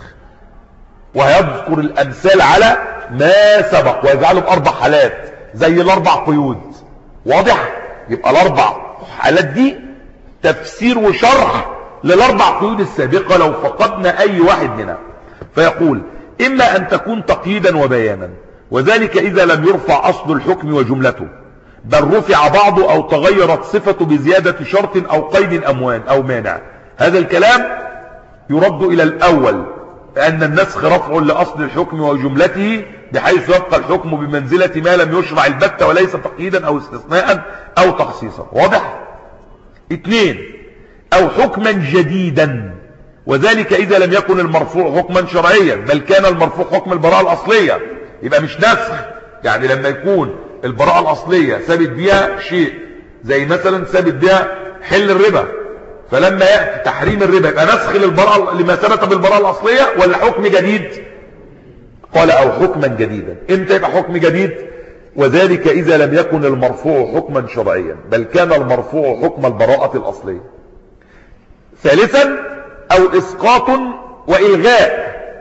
A: وهيذكر الأمثال على ما سبق ويجعله بأربع حالات زي الأربع قيود. واضح؟ يبقى الأربع حالات دي تفسير وشرح للأربع قيود السابقة لو فقدنا أي واحد منها. فيقول إما أن تكون تقييدا وبيانا، وذلك إذا لم يرفع أصل الحكم وجملته، بل رفع بعضه أو تغيرت صفته بزيادة شرط أو قيد أموان أو مانع. هذا الكلام يرد إلى الأول، أن النسخ رفع لأصل الحكم وجملته بحيث يبقى الحكم بمنزلة ما لم يشرع البتة وليس تقييدا أو استثناء أو تخصيصا. واضح؟ اثنين، أو حكما جديدا، وذلك إذا لم يكن المرفوع حكما شرعيا بل كان المرفوع حكم البراءة الأصلية. يبقى مش نسخ، يعني لما يكون البراءة الأصلية ثابت بيها شيء، زي مثلا ثابت بيها حل الربا، فلما يأتي تحريم الربا يبقى نسخ للبراءة لما ثبت بالبراءة الأصلية ولا حكم جديد؟ قال أو حكما جديدا. امتى يبقى حكم جديد؟ وذلك إذا لم يكن المرفوع حكما شرعيا بل كان المرفوع حكم البراءة الأصلية. ثالثا، أو إسقاط وإلغاء،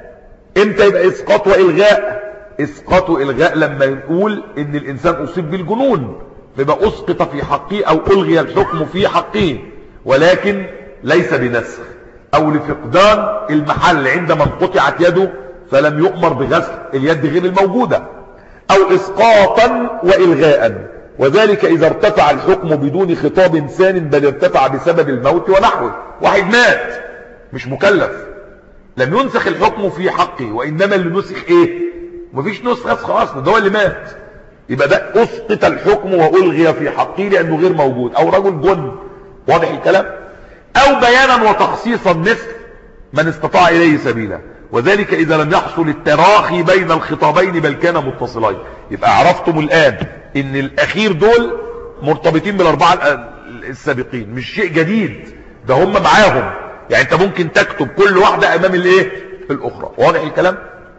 A: امتى يبقى اسقاط والغاء؟ اسقاط والغاء لما نقول ان الانسان اصيب بالجنون يبقى اسقط في حقه او الغي الحكم في حقه، ولكن ليس بنسخ، او لفقدان المحل عندما انقطعت يده فلم يؤمر بغسل اليد غير الموجودة، او اسقاطا والغاء، وذلك اذا ارتفع الحكم بدون خطاب ثان بل ارتفع بسبب الموت ونحوه. واحد مات مش مكلف، لم ينسخ الحكم في حقه، وانما اللي نسخ ايه؟ مفيش نسخ اصلا، ده هو اللي مات، يبقى ده اسقط الحكم والغي في حقه لانه غير موجود. او رجل جن، واضح الكلام؟ او بيانا وتخصيصا مثل من استطاع اليه سبيلا، وذلك اذا لم يحصل التراخي بين الخطابين بل كان متصلين. يبقى عرفتم الان ان الاخير دول مرتبطين بالاربعه السابقين، مش شيء جديد، ده هم معاهم، يعني انت ممكن تكتب كل واحده امام الايه الاخرى. واضح الكلام؟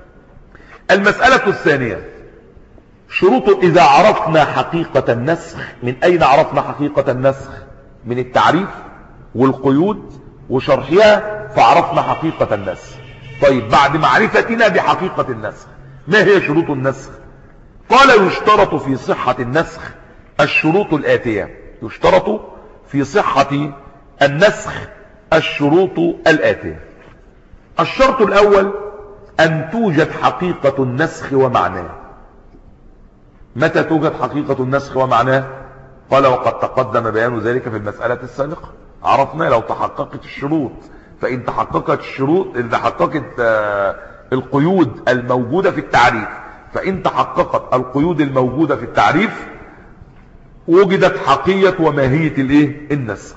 A: المساله الثانيه شروط اذا عرفنا حقيقه النسخ. من اين عرفنا حقيقه النسخ؟ من التعريف والقيود وشرحها فعرفنا حقيقه النسخ. طيب بعد معرفتنا بحقيقه النسخ ما هي شروط النسخ؟ قال يشترط في صحه النسخ الشروط الاتيه. يشترط في صحه النسخ الشروط الاتيه. الشرط الاول ان توجد حقيقه النسخ ومعناه. متى توجد حقيقه النسخ ومعناه؟ قال وقد تقدم بيان ذلك في المساله السابقه. عرفنا لو تحققت الشروط، فإن تحققت الشروط إن تحققت القيود الموجودة في التعريف، فإن تحققت القيود الموجودة في التعريف وجدت حقية وماهية الايه النسخ.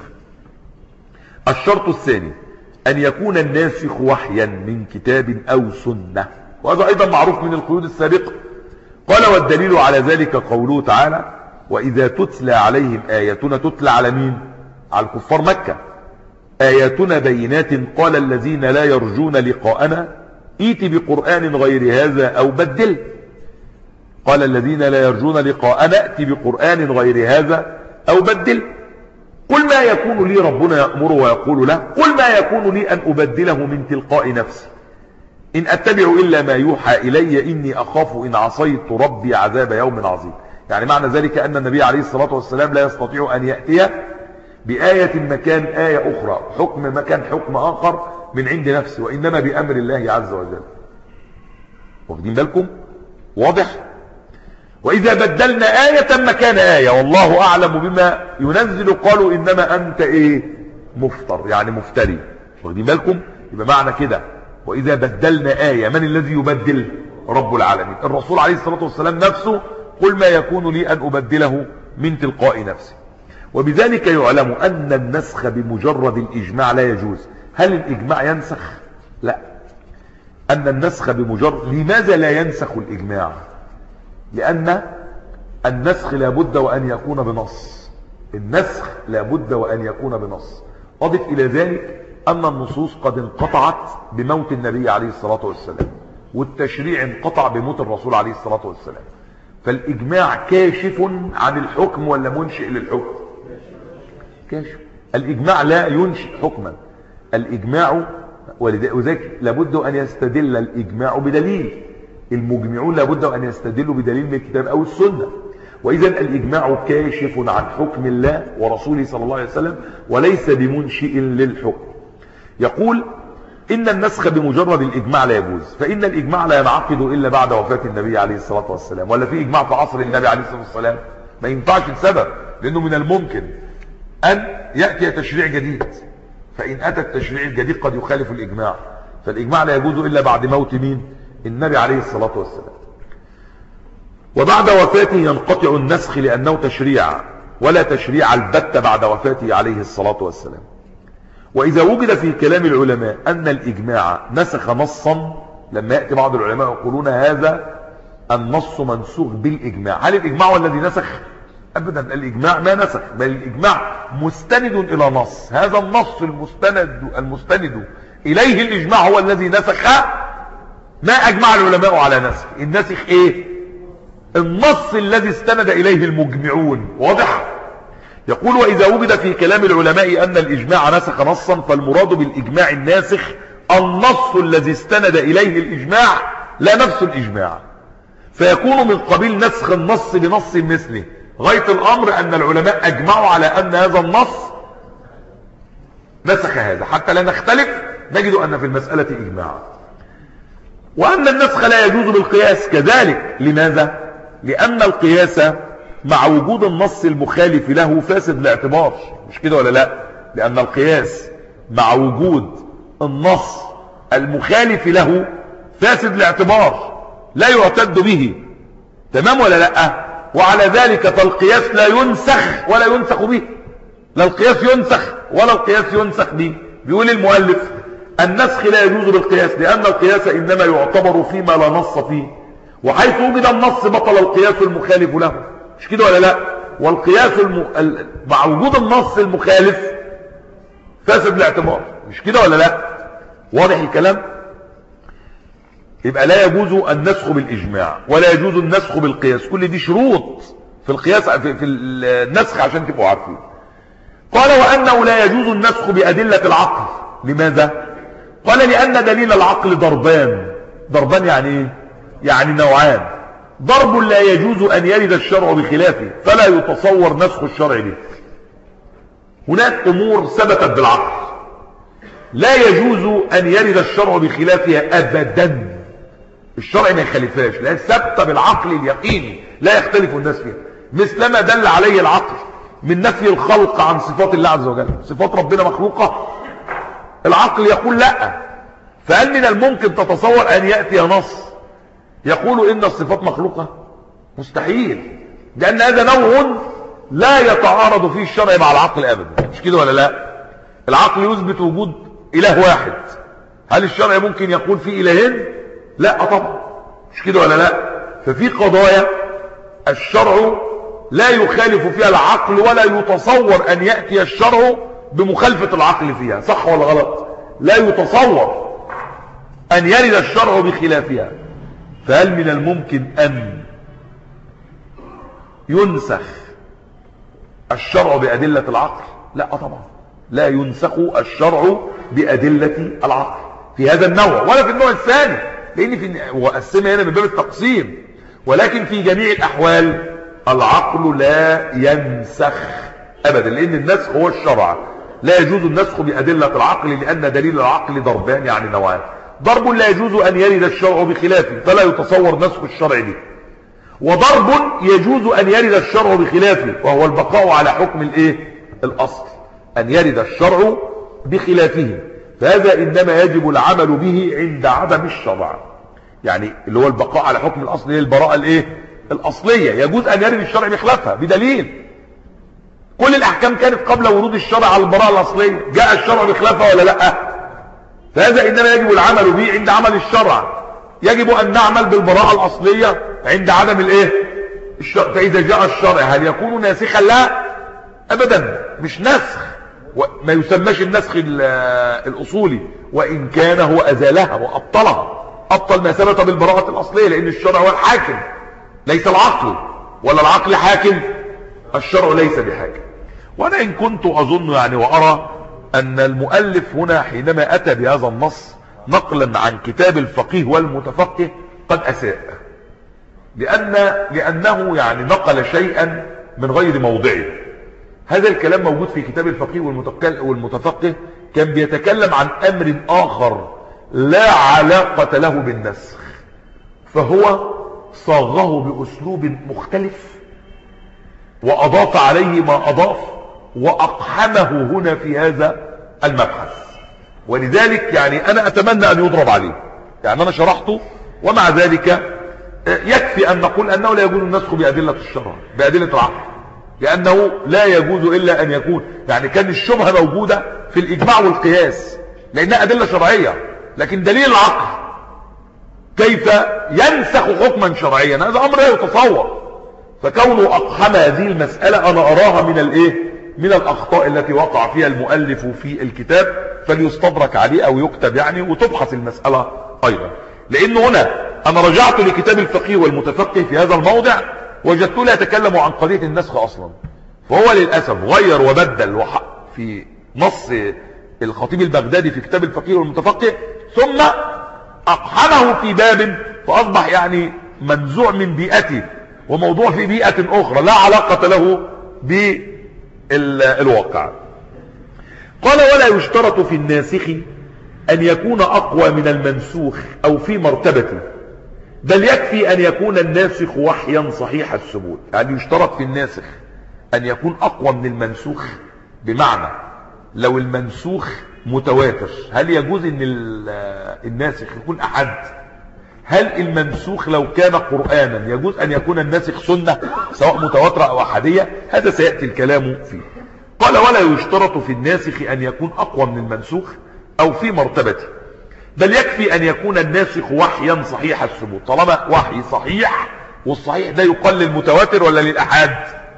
A: الشرط الثاني أن يكون الناسخ وحيا من كتاب أو سنة، وهذا أيضا معروف من القيود السابقة. قال والدليل على ذلك قوله تعالى وإذا تتلى عليهم آياتنا. تتلى على مين؟ على الكفار مكة. آياتنا بينات قال الذين لا يرجون لقاءنا ائت بقرآن غير هذا أو بدل. قال الذين لا يرجون لقاءنا ائت بقرآن غير هذا أو بدل. قل ما يكون لي ربنا يأمر ويقول له قل ما يكون لي أن أبدله من تلقاء نفسي إن أتبع إلا ما يوحى إلي إني أخاف إن عصيت ربي عذاب يوم عظيم. يعني معنى ذلك أن النبي عليه الصلاة والسلام لا يستطيع أن يأتي بآية مكان آية أخرى، حكم مكان حكم آخر من عند نفسه، وإنما بأمر الله عز وجل. واخدين بالكم؟ واضح؟ وإذا بدلنا آية مكان آية والله أعلم بما ينزل قالوا إنما أنت إيه مفتر، يعني مفتري. واخدين بالكم؟ يبقى معنى كده وإذا بدلنا آية، من الذي يبدل؟ رب العالمين. الرسول عليه الصلاة والسلام نفسه قل ما يكون لي أن أبدله من تلقاء نفسي. وبذلك يعلم أن النسخ بمجرد الإجماع لا يجوز. هل الإجماع ينسخ؟ لا. أن النسخ بمجرد، لماذا لا ينسخ الإجماع؟ لأن النسخ لابد وأن يكون بنص. النسخ لابد وأن يكون بنص. أضف إلى ذلك أن النصوص قد انقطعت بموت النبي عليه الصلاة والسلام، والتشريع انقطع بموت الرسول عليه الصلاة والسلام. فالإجماع كاشف عن الحكم ولا منشئ للحكم؟ كاشف. الإجماع لا ينشئ حكما. الإجماع ولذلك لابد أن يستدل الإجماع بدليل. المجمعون لابد أن يستدلوا بدليل من الكتاب أو السنة. وإذا الإجماع كاشف عن حكم الله ورسوله صلى الله عليه وسلم وليس بمنشئ للحكم. يقول إن النسخ بمجرد الإجماع لا يجوز، فإن الإجماع لا ينعقد إلا بعد وفاة النبي عليه الصلاة والسلام. ولا في إجماع في عصر النبي عليه الصلاة والسلام؟ ما ينفعش السبب، لأنه من الممكن أن يأتي تشريع جديد، فإن أتى التشريع الجديد قد يخالف الإجماع، فالإجماع لا يجوز إلا بعد موت مين؟ النبي عليه الصلاة والسلام. وبعد وفاته ينقطع النسخ لأنه تشريع، ولا تشريع البتة بعد وفاته عليه الصلاة والسلام. وإذا وجد في كلام العلماء أن الإجماع نسخ نصا، لما يأتي بعض العلماء يقولون هذا النص منسوخ بالإجماع. هل الإجماع هو الذي نسخ؟ أبدا، الإجماع ما نسخ، بل الإجماع مستند إلى نص. هذا النص المستند المستند إليه الإجماع هو الذي نسخ. ما أجمع العلماء على نسخ. النسخ إيه؟ النص الذي استند إليه المجمعون. واضح؟ يقول وإذا وجد في كلام العلماء أن الإجماع نسخ نصا، فالمراد بالإجماع الناسخ النص الذي استند إليه الإجماع لا نفس الإجماع، فيكون من قبيل نسخ النص بنص مثله. غاية الأمر أن العلماء أجمعوا على أن هذا النص نسخ هذا، حتى لا نختلف نجد أن في المسألة إجماع. وأن النسخ لا يجوز بالقياس كذلك. لماذا؟ لأن القياس مع وجود النص المخالف له فاسد الاعتبار، مش كده ولا لا؟ لأن القياس مع وجود النص المخالف له فاسد الاعتبار، لا يعتد به، تمام ولا لا؟ وعلى ذلك فالقياس لا ينسخ ولا ينسخ به، لا القياس ينسخ ولا القياس ينسخ به. بيقول المؤلف النسخ لا يجوز بالقياس لأن القياس إنما يعتبر فيما لا نص فيه، وحيث وجد النص بطل القياس المخالف له، مش كده ولا لا؟ والقياس الم... مع وجود النص المخالف فاسد الاعتبار، مش كده ولا لا؟ واضح الكلام؟ يبقى لا يجوز النسخ بالإجماع ولا يجوز النسخ بالقياس، كل دي شروط في القياس في, في النسخ عشان تبقوا عارفين. قال وأنه لا يجوز النسخ بأدلة العقل. لماذا؟ قال لأن دليل العقل ضربان. ضربان يعني ايه؟ يعني نوعان. ضرب لا يجوز أن يرد الشرع بخلافه فلا يتصور نسخ الشرع به. هناك أمور ثبتت بالعقل لا يجوز أن يرد الشرع بخلافها أبدا، الشرع ما يخالفهاش، لا ثبت بالعقل اليقيني لا يختلف الناس فيها، مثل ما دل عليه العقل من نفي الخلق عن صفات الله عز وجل. صفات ربنا مخلوقة، العقل يقول لا. فهل من الممكن تتصور أن يأتي نص يقول إن الصفات مخلوقة؟ مستحيل، لأن هذا نوع لا يتعارض فيه الشرع مع العقل أبدا، مش كده ولا لا؟ العقل يثبت وجود إله واحد، هل الشرع ممكن يقول فيه إلهين؟ لا طبعا، مش كده ولا لا؟ ففي قضايا الشرع لا يخالف فيها العقل ولا يتصور أن يأتي الشرع بمخالفة العقل فيها، صح ولا غلط؟ لا يتصور أن يرد الشرع بخلافها. فهل من الممكن أن ينسخ الشرع بأدلة العقل؟ لا طبعا، لا ينسخ الشرع بأدلة العقل في هذا النوع ولا في النوع الثاني، لأن في وقسمها هنا من باب التقسيم. ولكن في جميع الأحوال العقل لا ينسخ أبدا، لأن النسخ هو الشرع. لا يجوز النسخ بأدلة العقل لأن دليل العقل ضربان يعني نوعان. ضرب لا يجوز أن يرد الشرع بخلافه فلا يتصور نسخ الشرع به، وضرب يجوز أن يرد الشرع بخلافه وهو البقاء على حكم الايه الأصل، أن يرد الشرع بخلافه، فهذا إنما يجب العمل به عند عدم الشرع، يعني اللي هو البقاء على حكم الأصل هي البراءة الايه الأصلية. يجوز أن يرد الشرع بخلافها بدليل كل الأحكام كانت قبل ورود الشرع على البراءة الأصلية، جاء الشرع بخلافها ولا لا؟ فهذا إنما يجب العمل به عند عمل الشرع. يجب أن نعمل بالبراءة الأصلية عند عدم الايه الشرع. فإذا جاء الشرع هل يكون ناسخا؟ لا أبدا، مش نسخ، ما يسمىش النسخ الأصولي، وإن كان هو أزالها وأبطلها، أبطل ما ثبت بالبراءة الأصلية، لأن الشرع هو الحاكم ليس العقل، ولا العقل حاكم، الشرع ليس بحاكم. وأنا إن كنت أظن يعني وأرى أن المؤلف هنا حينما أتى بهذا النص نقلا عن كتاب الفقيه والمتفقه قد أساء، لأن لأنه يعني نقل شيئا من غير موضعه. هذا الكلام موجود في كتاب الفقيه والمتفقه، كان بيتكلم عن أمر آخر لا علاقة له بالنسخ، فهو صاغه بأسلوب مختلف وأضاف عليه ما أضاف وأقحمه هنا في هذا المبحث. ولذلك يعني أنا أتمنى أن يضرب عليه، يعني أنا شرحته ومع ذلك يكفي أن نقول أنه لا يجوز النسخ بأدلة الشرع بأدلة العقل، لأنه لا يجوز إلا أن يكون يعني كان الشبهة موجودة في الإجماع والقياس لأنها أدلة شرعية، لكن دليل العقل كيف ينسخ حكما شرعيا؟ هذا أمر لا يتصور. فكونه أقحم هذه المسألة أنا أراها من الإيه من الأخطاء التي وقع فيها المؤلف في الكتاب، فليستدرك عليه أو يكتب يعني وتبحث المسألة أيضا. لأن هنا أنا رجعت لكتاب الفقيه والمتفقه في هذا الموضع وجدته لا يتكلم عن قضية النسخ أصلا، فهو للأسف غير وبدل وحق في نص الخطيب البغدادي في كتاب الفقيه والمتفقه ثم اقحمه في باب فاصبح يعني منزوع من بيئته وموضوع في بيئة اخرى لا علاقة له بالواقع. قال ولا يشترط في الناسخ ان يكون اقوى من المنسوخ او في مرتبته، بل يكفي ان يكون الناسخ وحيا صحيح الثبوت. يعني يشترط في الناسخ ان يكون اقوى من المنسوخ، بمعنى لو المنسوخ متواتر هل يجوز ان الناسخ يكون احد؟ هل المنسوخ لو كان قرآنا يجوز ان يكون الناسخ سنة سواء متواترة او احادية؟ هذا سيأتي الكلام فيه. قال ولا يشترط في الناسخ ان يكون اقوى من المنسوخ او في مرتبته، بل يكفي ان يكون الناسخ وحيا صحيح الثبوت. طالما وحي صحيح، والصحيح ده يقال للمتواتر ولا للأحاد؟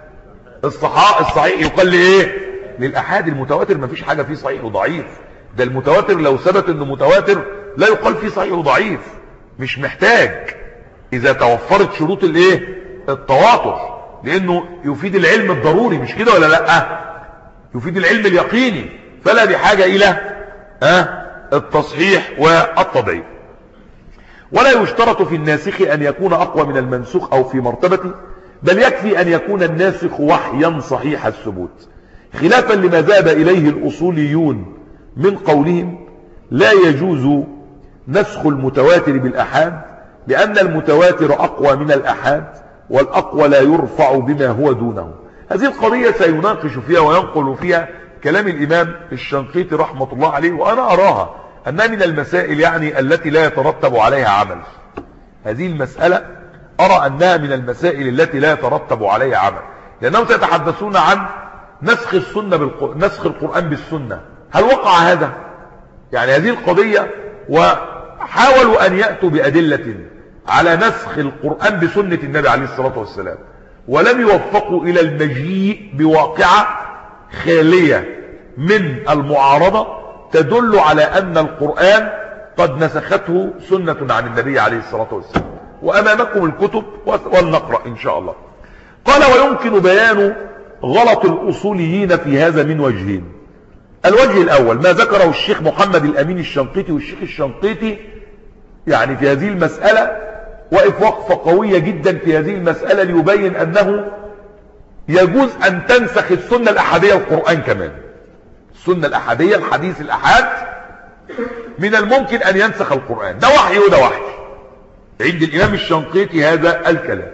A: الصحيح يقال لايه؟ للأحاد. المتواتر ما فيش حاجة فيه صحيح وضعيف، ده المتواتر لو ثبت انه متواتر لا يقال فيه صحيح وضعيف، مش محتاج اذا توفرت شروط الايه؟ التواتر، لانه يفيد العلم الضروري، مش كده ولا لا؟ يفيد العلم اليقيني، فلا بحاجة الى اه التصحيح والتضعيف. ولا يشترط في الناسخ ان يكون اقوى من المنسوخ او في مرتبته، بل يكفي ان يكون الناسخ وحيا صحيح الثبوت، خلافا لما ذهب اليه الاصوليون من قولهم لا يجوز نسخ المتواتر بالاحاد، لان المتواتر اقوى من الاحاد، والاقوى لا يرفع بما هو دونه. هذه القضية سيناقش فيها وينقل فيها كلام الامام الشنقيطي رحمة الله عليه، وانا اراها انها من المسائل يعني التي لا يترتب عليها عمل. هذه المسألة ارى انها من المسائل التي لا يترتب عليها عمل، لانهم سيتحدثون عن نسخ السنة بالق... نسخ القرآن بالسنة. هل وقع هذا؟ يعني هذه القضية، وحاولوا ان يأتوا بأدلة على نسخ القرآن بسنة النبي عليه الصلاة والسلام، ولم يوفقوا الى المجيء بواقعة خالية من المعارضة تدل على ان القرآن قد نسخته سنة عن النبي عليه الصلاة والسلام. وامامكم الكتب ولنقرأ ان شاء الله. قال ويمكن بيان غلط الاصوليين في هذا من وجهين. الوجه الاول ما ذكره الشيخ محمد الامين الشنقيطي، والشيخ الشنقيطي يعني في هذه المسألة وقف وقفة قوية جدا في هذه المسألة ليبين انه يجوز ان تنسخ السنة الاحادية القرآن كمان. السنة الاحادية الحديث الاحاد من الممكن ان ينسخ القرآن، ده وحي وده وحي عند الامام الشنقيطي هذا الكلام.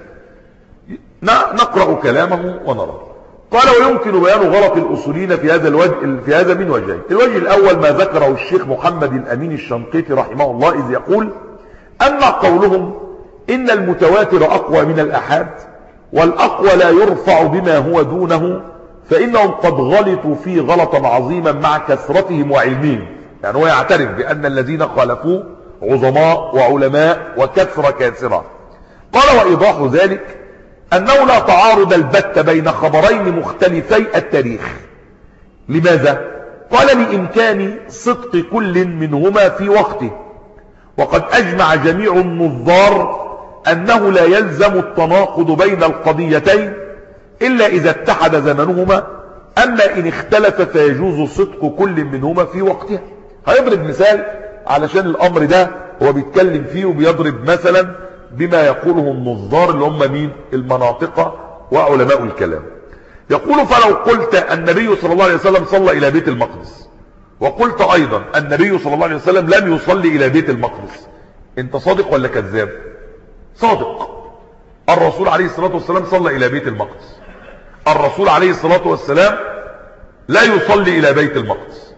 A: نقرأ كلامه ونرى. قال ويمكن بيان غلط الاصوليين في هذا الوجه في هذا من وجهين. الوجه الاول ما ذكره الشيخ محمد الامين الشنقيطي رحمه الله، اذ يقول اما قولهم ان المتواتر اقوى من الاحاد والاقوى لا يرفع بما هو دونه، فانهم قد غلطوا فيه غلطا عظيما مع كثرتهم وعلمهم. يعني هو يعترف بان الذين خالفوه عظماء وعلماء وكثرة كاثرة. قال وايضاح ذلك انه لا تعارض البت بين خبرين مختلفي التاريخ. لماذا؟ قال لامكان صدق كل منهما في وقته، وقد اجمع جميع النظار انه لا يلزم التناقض بين القضيتين الا اذا اتحد زمنهما، اما ان اختلف فيجوز صدق كل منهما في وقتها. هيضرب مثال علشان الامر ده هو بيتكلم فيه، وبيضرب مثلا بما يقوله النظار اللي هم مين؟ المناطق وعلماء الكلام. يقول فلو قلت النبي صلى الله عليه وسلم صلى الى بيت المقدس، وقلت ايضا النبي صلى الله عليه وسلم لم يصلي الى بيت المقدس، انت صادق ولا كذاب؟ صادق. الرسول عليه الصلاة والسلام صلى الى بيت المقدس. الرسول عليه الصلاة والسلام لا يصلي الى بيت المقدس.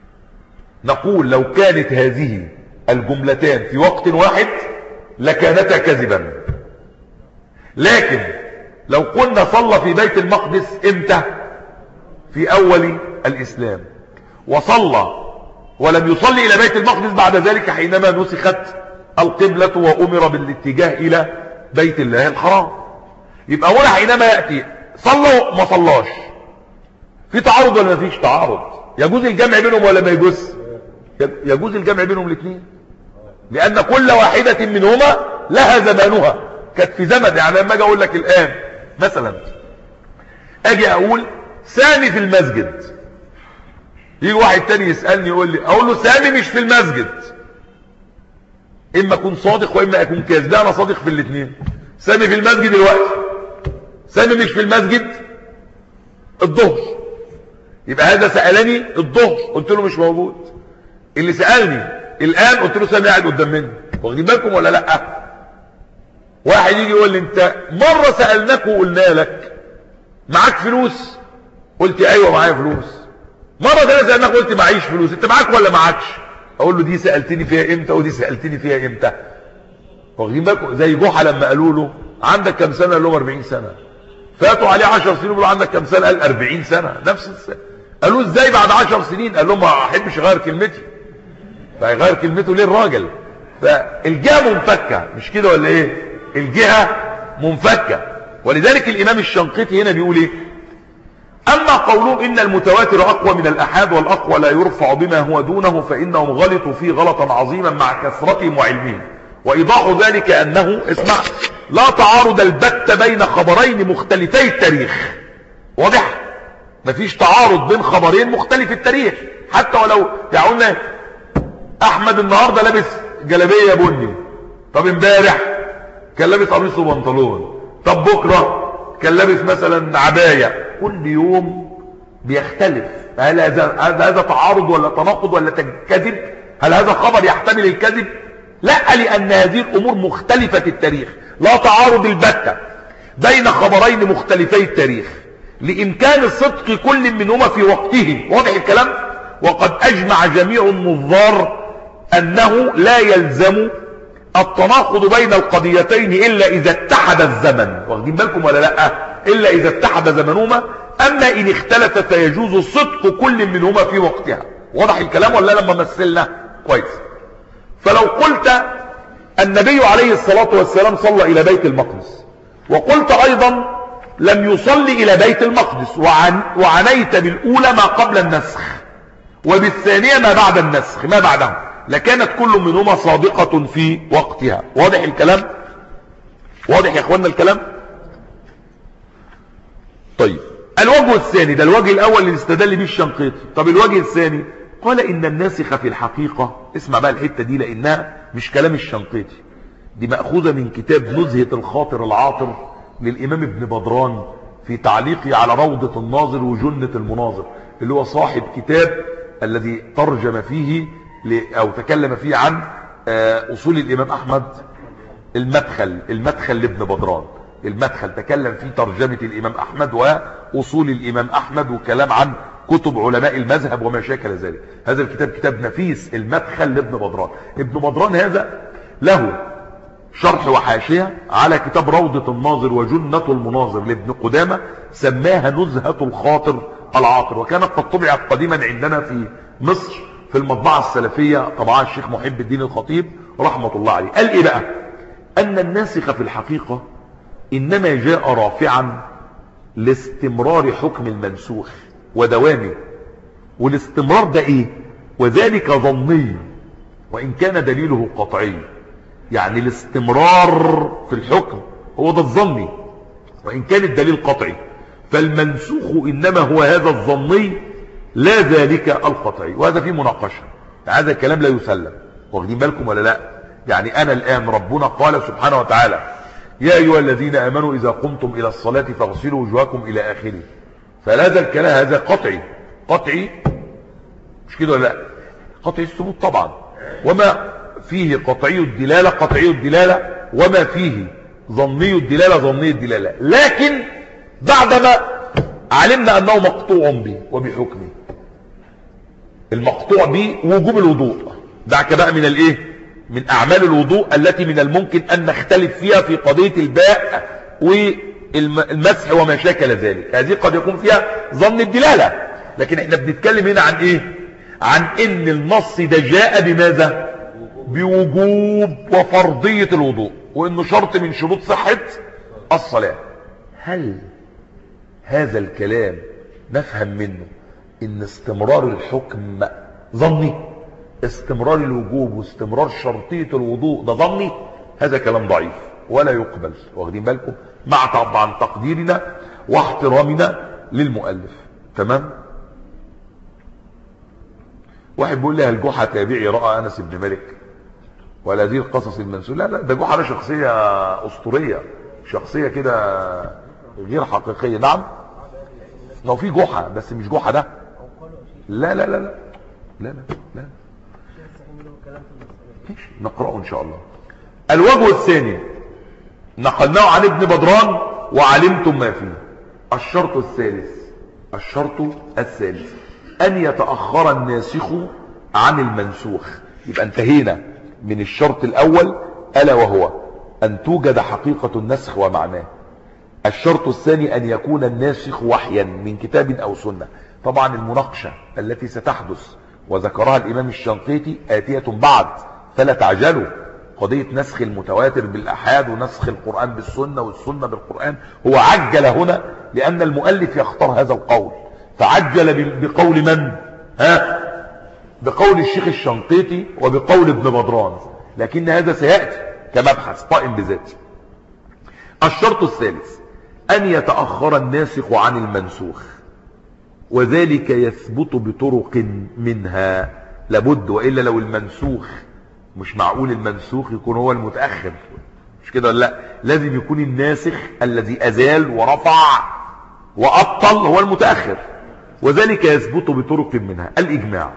A: نقول لو كانت هذه الجملتان في وقت واحد لكانتا كذبا، لكن لو قلنا صلى في بيت المقدس امتى؟ في اول الاسلام، وصلى ولم يصلي الى بيت المقدس بعد ذلك حينما نسخت القبلة وامر بالاتجاه الى بيت الله الحرام. يبقى هنا حينما يأتي صلوا ما صلاش، في تعارض ولا ما فيش تعارض؟ يجوز الجمع بينهم ولا ما يجوز؟ يجوز الجمع بينهم الاثنين، لان كل واحدة منهما لها زمانها. كانت في زمن، يعني لما اجي اقول لك الان مثلا اجي اقول سامي في المسجد، يجي واحد تاني يسألني يقول لي، اقول له سامي مش في المسجد، اما اكون صادق واما اكون كاذب. لا انا صادق في الاثنين. سامي في المسجد دلوقتي، سامي مش في المسجد الظهر، يبقى هذا سألني الظهر قلت له مش موجود. اللي سألني الآن قلت له سامي قاعد قدام مني. واخدين بالكم ولا لا؟ واحد يجي يقول لي انت مرة سألناك وقلنا لك معاك فلوس، قلت ايوه معايا فلوس. مرة ثانية سألناك قلت معيش فلوس، انت معاك ولا معاكش؟ اقول له دي سألتني فيها امتى ودي سألتني فيها امتى. واخدين بالكم؟ زي جحا لما قالوا له عندك كم سنة؟ قال لهم أربعين سنة. فاتوا عليه عشر سنين وقالوا عندك كم سنة؟ قال أربعين سنة. نفس السنة. قالوا ازاي بعد عشر سنين؟ قال لهم ما احبش اغير كلمتي. فيغير كلمته ليه الراجل؟ فالجهة منفكة، مش كده ولا ايه؟ الجهة منفكة. ولذلك الامام الشنقيطي هنا بيقول ايه؟ اما قولهم ان المتواتر اقوى من الاحاد والاقوى لا يرفع بما هو دونه فانهم غلطوا فيه غلطا عظيما مع كثرتهم وعلمهم. وايضاح ذلك انه اسمع لا تعارض البت بين خبرين مختلفي التاريخ. واضح؟ مفيش تعارض بين خبرين مختلف التاريخ. حتى ولو يعني احمد النهارده لابس جلابيه بني، طب امبارح كان لابس قميص وبنطلون، طب بكره كان لابس مثلا عبايه. كل يوم بيختلف. هل هذا هذا تعارض ولا تناقض ولا كذب؟ هل هذا خبر يحتمل الكذب؟ لا، لان هذه الامور مختلفه التاريخ. لا تعارض البتة بين خبرين مختلفي التاريخ لامكان صدق كل منهما في وقته. واضح الكلام؟ وقد اجمع جميع النظار انه لا يلزم التناقض بين القضيتين الا اذا اتحد الزمن. واخدين بالكم ولا لا؟ الا اذا اتحد زمنهما. اما ان اختلف فيجوز صدق كل منهما في وقتها. واضح الكلام ولا لما مثلنا كويس؟ فلو قلت النبي عليه الصلاة والسلام صلى الى بيت المقدس، وقلت ايضا لم يصلي الى بيت المقدس، وعن وعنيت بالاولى ما قبل النسخ وبالثانية ما بعد النسخ ما بعده، لكانت كل منهما صادقة في وقتها. واضح الكلام؟ واضح يا اخوانا الكلام؟ طيب الوجه الثاني، ده الوجه الاول اللي استدل به الشنقيطي. طب الوجه الثاني قال ان الناسخ في الحقيقة، اسمع بقى الحتة دي لانها مش كلام الشنقيطي، دي مأخوذة من كتاب نزهة الخاطر العاطر للامام ابن بدران في تعليقه على روضة الناظر وجنة المناظر، اللي هو صاحب كتاب الذي ترجم فيه او تكلم فيه عن اصول الامام احمد. المدخل المدخل لابن بدران، المدخل تكلم فيه ترجمة الامام احمد واصول الامام احمد وكلام عن كتب علماء المذهب وما شاكل ذلك. هذا الكتاب كتاب نفيس، المدخل لابن بدران. ابن بدران هذا له شرح وحاشية على كتاب روضة الناظر وجنة المناظر لابن قدامة، سماها نزهة الخاطر العاطر، وكانت قد طبعت قديما عندنا في مصر في المطبعة السلفية، طبعا الشيخ محب الدين الخطيب رحمة الله عليه. قال ايه بقى؟ ان الناسخ في الحقيقة انما جاء رافعا لاستمرار حكم المنسوخ ودوامه. والاستمرار ده ايه؟ وذلك ظني وان كان دليله قطعي. يعني الاستمرار في الحكم هو ده الظني وان كان الدليل قطعي، فالمنسوخ انما هو هذا الظني لا ذلك القطعي. وهذا فيه مناقشة، هذا الكلام لا يسلم. واخدين بالكم ولا لا؟ يعني انا الان ربنا قال سبحانه وتعالى يا ايها الذين امنوا اذا قمتم الى الصلاة فاغسلوا وجوهكم الى اخره. فهذا الكلام هذا قطعي، قطعي مش كده ولا لا؟ قطعي الثبوت طبعا، وما فيه قطعي الدلالة قطعي الدلالة، وما فيه ظني الدلالة ظني الدلالة. لكن بعدما علمنا انه مقطوع به وبحكمه، المقطوع به وجوب الوضوء. دعك بقى من الايه؟ من اعمال الوضوء التي من الممكن ان نختلف فيها في قضية الباء والمسح وما شاكل ذلك، هذه قد يكون فيها ظن الدلالة. لكن احنا بنتكلم هنا عن ايه؟ عن ان النص ده جاء بماذا؟ بوجوب وفرضية الوضوء، وانه شرط من شروط صحة الصلاة. هل هذا الكلام نفهم منه ان استمرار الحكم ظني؟ استمرار الوجوب واستمرار شرطية الوضوء ده ظني؟ هذا كلام ضعيف ولا يقبل. واخدين بالكم؟ مع طبعا تقديرنا واحترامنا للمؤلف. تمام؟ واحد بيقول لي هل جحا تابعي رأى انس بن مالك؟ ولا هذه القصص المنسوخة. لا لا، ده جحا ده شخصية أسطورية، شخصية كده غير حقيقية. نعم، لو في جحا بس مش جحا ده. لا لا لا لا لا لا لا نقرأه إن شاء الله. الوجه الثاني نقلناه عن ابن بدران وعلمتم ما فيه. الشرط الثالث الشرط الثالث أن يتأخر الناسخ عن المنسوخ. يبقى انتهينا من الشرط الأول ألا وهو أن توجد حقيقة النسخ ومعناه. الشرط الثاني أن يكون الناسخ وحيا من كتاب أو سنة. طبعا المناقشة التي ستحدث وذكرها الإمام الشنقيطي آتية بعد، فلا تعجلوا. قضية نسخ المتواتر بالأحاد ونسخ القرآن بالسنة والسنة بالقرآن، هو عجل هنا لأن المؤلف يختار هذا القول، فعجل بقول من؟ ها؟ بقول الشيخ الشنقيطي وبقول ابن بدران، لكن هذا سيأتي كمبحث قائم بذاته. الشرط الثالث أن يتأخر الناسخ عن المنسوخ، وذلك يثبت بطرق منها. لابد، وإلا لو المنسوخ مش معقول المنسوخ يكون هو المتأخر، مش كده؟ لا، لازم يكون الناسخ الذي أزال ورفع وأبطل هو المتأخر، وذلك يثبت بطرق منها. الإجماع.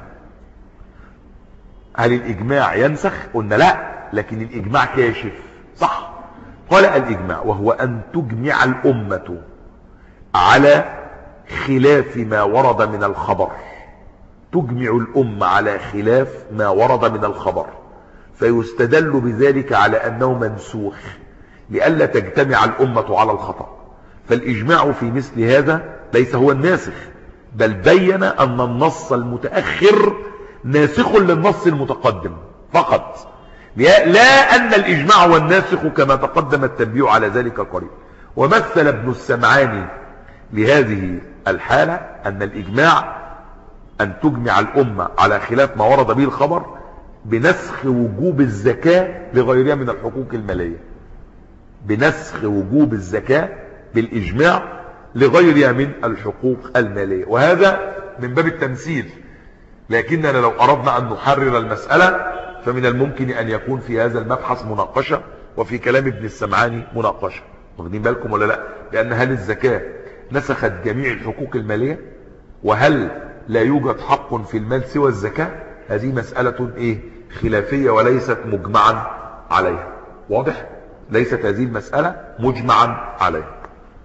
A: هل الإجماع ينسخ؟ قلنا لا، لكن الإجماع كاشف، صح؟ قال الإجماع وهو أن تجمع الأمة على خلاف ما ورد من الخبر. تجمع الأمة على خلاف ما ورد من الخبر، فيستدل بذلك على أنه منسوخ لئلا تجتمع الأمة على الخطأ. فالإجماع في مثل هذا ليس هو الناسخ، بل بين أن النص المتأخر ناسخ للنص المتقدم فقط، لا أن الإجماع والناسخ كما تقدم التنبيه على ذلك قريب. ومثل ابن السمعاني لهذه الحالة أن الإجماع أن تجمع الأمة على خلاف ما ورد به الخبر بنسخ وجوب الزكاة لغيرها من الحقوق المالية. بنسخ وجوب الزكاة بالإجماع لغيرها من الحقوق المالية، وهذا من باب التمثيل. لكننا لو أردنا أن نحرر المسألة فمن الممكن أن يكون في هذا المبحث مناقشة، وفي كلام ابن السمعاني مناقشة. واخدين بالكم ولا لا؟ لأن هل الزكاة نسخت جميع الحقوق المالية؟ وهل لا يوجد حق في المال سوى الزكاة؟ هذه مسألة ايه؟ خلافية وليست مجمعا عليها. واضح؟ ليست هذه المسألة مجمعا عليها.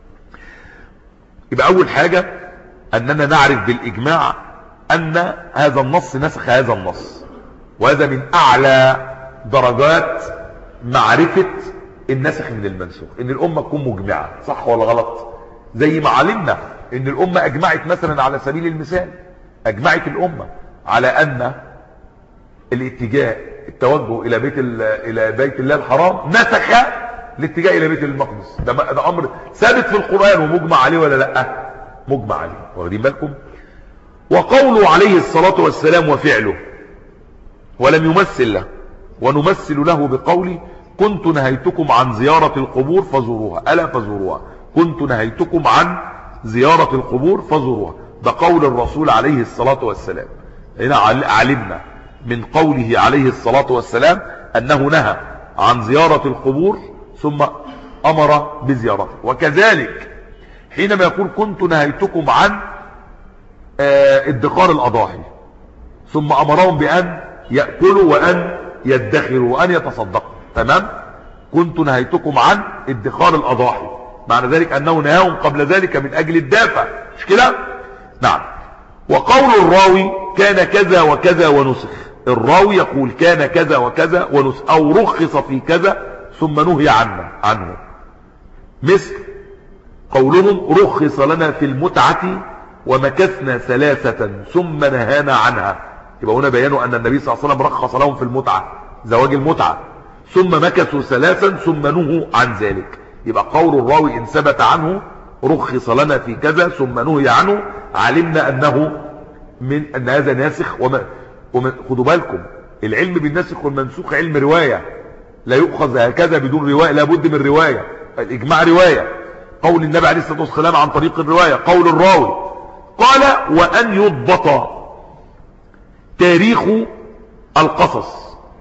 A: يبقى أول حاجة أننا نعرف بالإجماع أن هذا النص نسخ هذا النص، وهذا من أعلى درجات معرفة النسخ من المنسوخ، إن الأمة تكون مجمعة. صح ولا غلط؟ زي ما علمنا إن الأمة أجمعت مثلا على سبيل المثال، أجمعت الأمة على أن الاتجاه التوجه إلى بيت إلى بيت الله الحرام نسخ الاتجاه إلى بيت المقدس. ده, ده أمر ثابت في القرآن ومجمع عليه ولا لا؟ مجمع عليه. واخدين بالكم؟ وقوله عليه الصلاة والسلام وفعله ولم يمثل له، ونمثل له بقولي كنت نهيتكم عن زيارة القبور فزوروها، ألا فزوروها. كنت نهيتكم عن زيارة القبور فزوروها، ده قول الرسول عليه الصلاة والسلام. هنا علمنا من قوله عليه الصلاة والسلام أنه نهى عن زيارة القبور ثم أمر بزيارته. وكذلك حينما يقول كنت نهيتكم عن ادخار الأضاحي ثم أمرهم بأن يأكلوا وأن يدخروا وأن يتصدقوا. تمام؟ كنت نهيتكم عن ادخار الأضاحي، معنى ذلك أنه نهاهم قبل ذلك من أجل الدافع، مش كده؟ نعم. وقول الراوي كان كذا وكذا ونسخ، الراوي يقول كان كذا وكذا ونسخ، أو رخص في كذا ثم نهي عنه عنه مثل قولهم رخص لنا في المتعة ومكثنا ثلاثة ثم نهانا عنها. يبقى هنا بيانوا أن النبي صلى الله عليه وسلم رخص لهم في المتعة، زواج المتعة، ثم مكثوا ثلاثا ثم نهوا عن ذلك. يبقى قول الراوي إن ثبت عنه رخص لنا في كذا ثم نهي عنه، علمنا أنه من أن هذا ناسخ. وما وما خدوا بالكم، العلم بالناسخ والمنسوخ علم رواية، لا يؤخذ هكذا بدون رواية، لابد من رواية. الإجماع رواية، قول النبي عليه الصلاة والسلام عن طريق الرواية، قول الراوي. قال وأن يضبط تاريخ القصص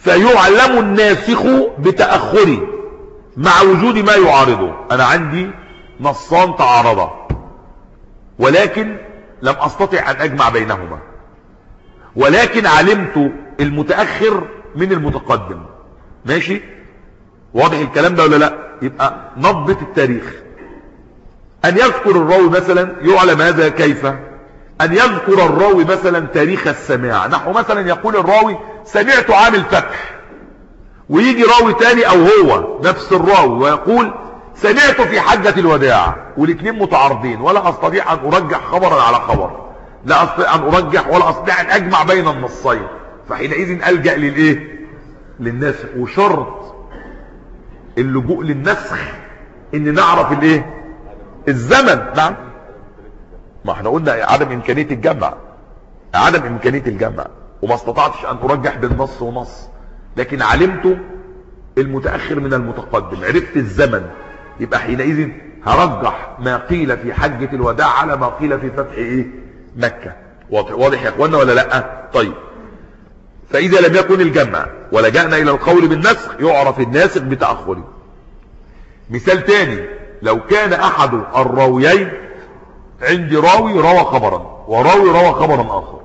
A: فيعلم الناسخ بتأخره مع وجود ما يعارضه. انا عندي نصان تعارضا ولكن لم استطع ان اجمع بينهما، ولكن علمت المتأخر من المتقدم. ماشي، واضح الكلام ده ولا لا؟ يبقى نضبط التاريخ. ان يذكر الراوي مثلا، يعلم هذا كيف؟ ان يذكر الراوي مثلا تاريخ السماع، نحو مثلا يقول الراوي سمعت عام الفتح، ويجي راوي تاني او هو نفس الراوي ويقول سمعت في حجة الوداع، والاثنين متعارضين، ولا استطيع ان ارجح خبرا على خبر، لا استطيع ان ارجح ولا استطيع ان اجمع بين النصين، فحينئذ الجأ للايه؟ للنسخ. وشرط اللجوء للنسخ ان نعرف الايه؟ الزمن. نعم، ما احنا قلنا عدم امكانية الجمع، عدم امكانية الجمع، وما استطعتش ان ارجح بين نص ونص، لكن علمت المتأخر من المتقدم، عرفت الزمن، يبقى حينئذ هرجح ما قيل في حجة الوداع على ما قيل في فتح ايه؟ مكة. واضح, واضح يا اخوانا ولا لا؟ طيب، فاذا لم يكن الجمع ولجأنا الى القول بالنسخ يعرف الناسخ بتأخره. مثال تاني، لو كان احد الراويين، عندي راوي روى خبرا وراوي روى خبرا اخر،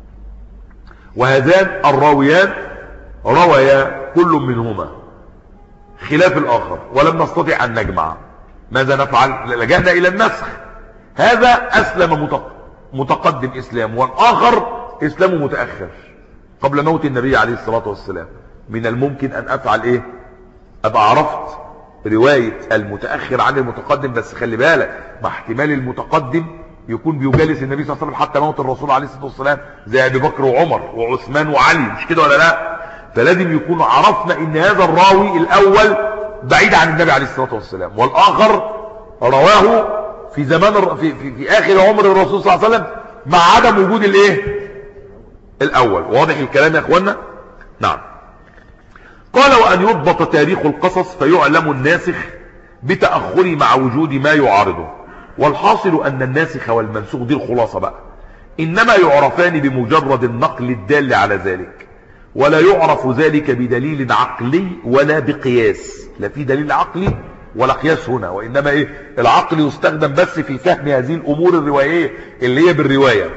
A: وهذان الراويان رويا كل منهما خلاف الاخر ولم نستطع ان نجمع، ماذا نفعل؟ لجأنا الى النسخ. هذا اسلم متقدم اسلام، والاخر اسلام متأخر قبل موت النبي عليه الصلاة والسلام. من الممكن ان افعل ايه؟ ابقى عرفت رواية المتأخر عن المتقدم، بس خلي بالك، مع احتمال المتقدم يكون بيجالس النبي صلى الله عليه وسلم حتى موت الرسول عليه الصلاة والسلام، زي ابي بكر وعمر وعثمان وعلي، مش كده ولا لا؟ فلازم يكون عرفنا ان هذا الراوي الاول بعيد عن النبي عليه الصلاة والسلام، والاخر رواه في زمان في, في, في اخر عمر الرسول صلى الله عليه وسلم مع عدم وجود الايه؟ الاول. واضح الكلام يا اخوانا؟ نعم. قال وان يضبط تاريخ القصص فيعلم الناسخ بتأخره مع وجود ما يعارضه. والحاصل ان الناسخ والمنسوخ، دي الخلاصة بقى، انما يعرفان بمجرد النقل الدال على ذلك، ولا يعرف ذلك بدليل عقلي ولا بقياس. لا في دليل عقلي ولا قياس هنا، وانما ايه؟ العقل يستخدم بس في فهم هذه الامور الرواية اللي هي بالرواية.